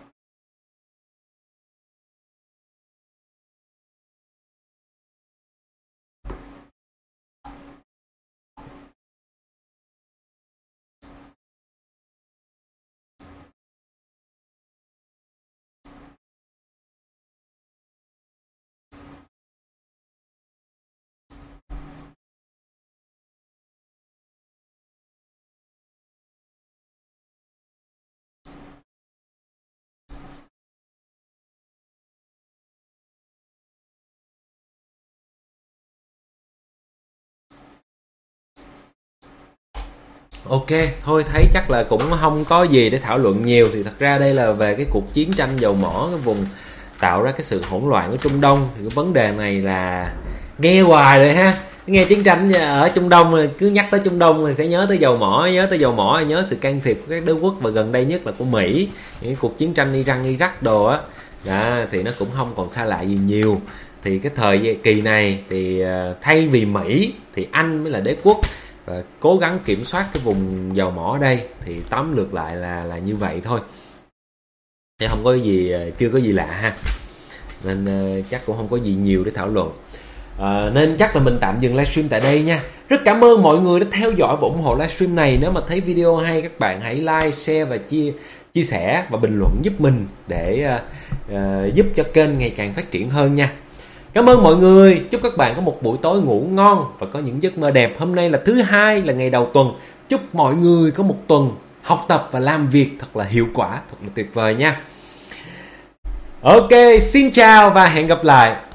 Ok, thôi thấy chắc là cũng không có gì để thảo luận nhiều. Thì thật ra đây là về cái cuộc chiến tranh dầu mỏ, cái vùng tạo ra cái sự hỗn loạn ở Trung Đông. Thì cái vấn đề này là nghe hoài rồi ha. Nghe chiến tranh ở Trung Đông, cứ nhắc tới Trung Đông thì sẽ nhớ tới dầu mỏ, nhớ sự can thiệp của các đế quốc, và gần đây nhất là của Mỹ. Những cuộc chiến tranh Iran, Iraq đồ á. Đó, thì nó cũng không còn xa lạ gì nhiều. Thì cái thời kỳ này thì thay vì Mỹ thì Anh mới là đế quốc và cố gắng kiểm soát cái vùng dầu mỏ ở đây. Thì tóm lược lại là như vậy thôi, thì không có gì, chưa có gì lạ ha, nên chắc cũng không có gì nhiều để thảo luận. Nên chắc là mình tạm dừng livestream tại đây nha. Rất cảm ơn mọi người đã theo dõi và ủng hộ livestream này. Nếu mà thấy video hay, các bạn hãy like, share và chia sẻ và bình luận giúp mình, để giúp cho kênh ngày càng phát triển hơn nha. Cảm ơn mọi người, chúc các bạn có một buổi tối ngủ ngon và có những giấc mơ đẹp. Hôm nay là thứ Hai, là ngày đầu tuần. Chúc mọi người có một tuần học tập và làm việc thật là hiệu quả, thật là tuyệt vời nha. Ok, xin chào và hẹn gặp lại.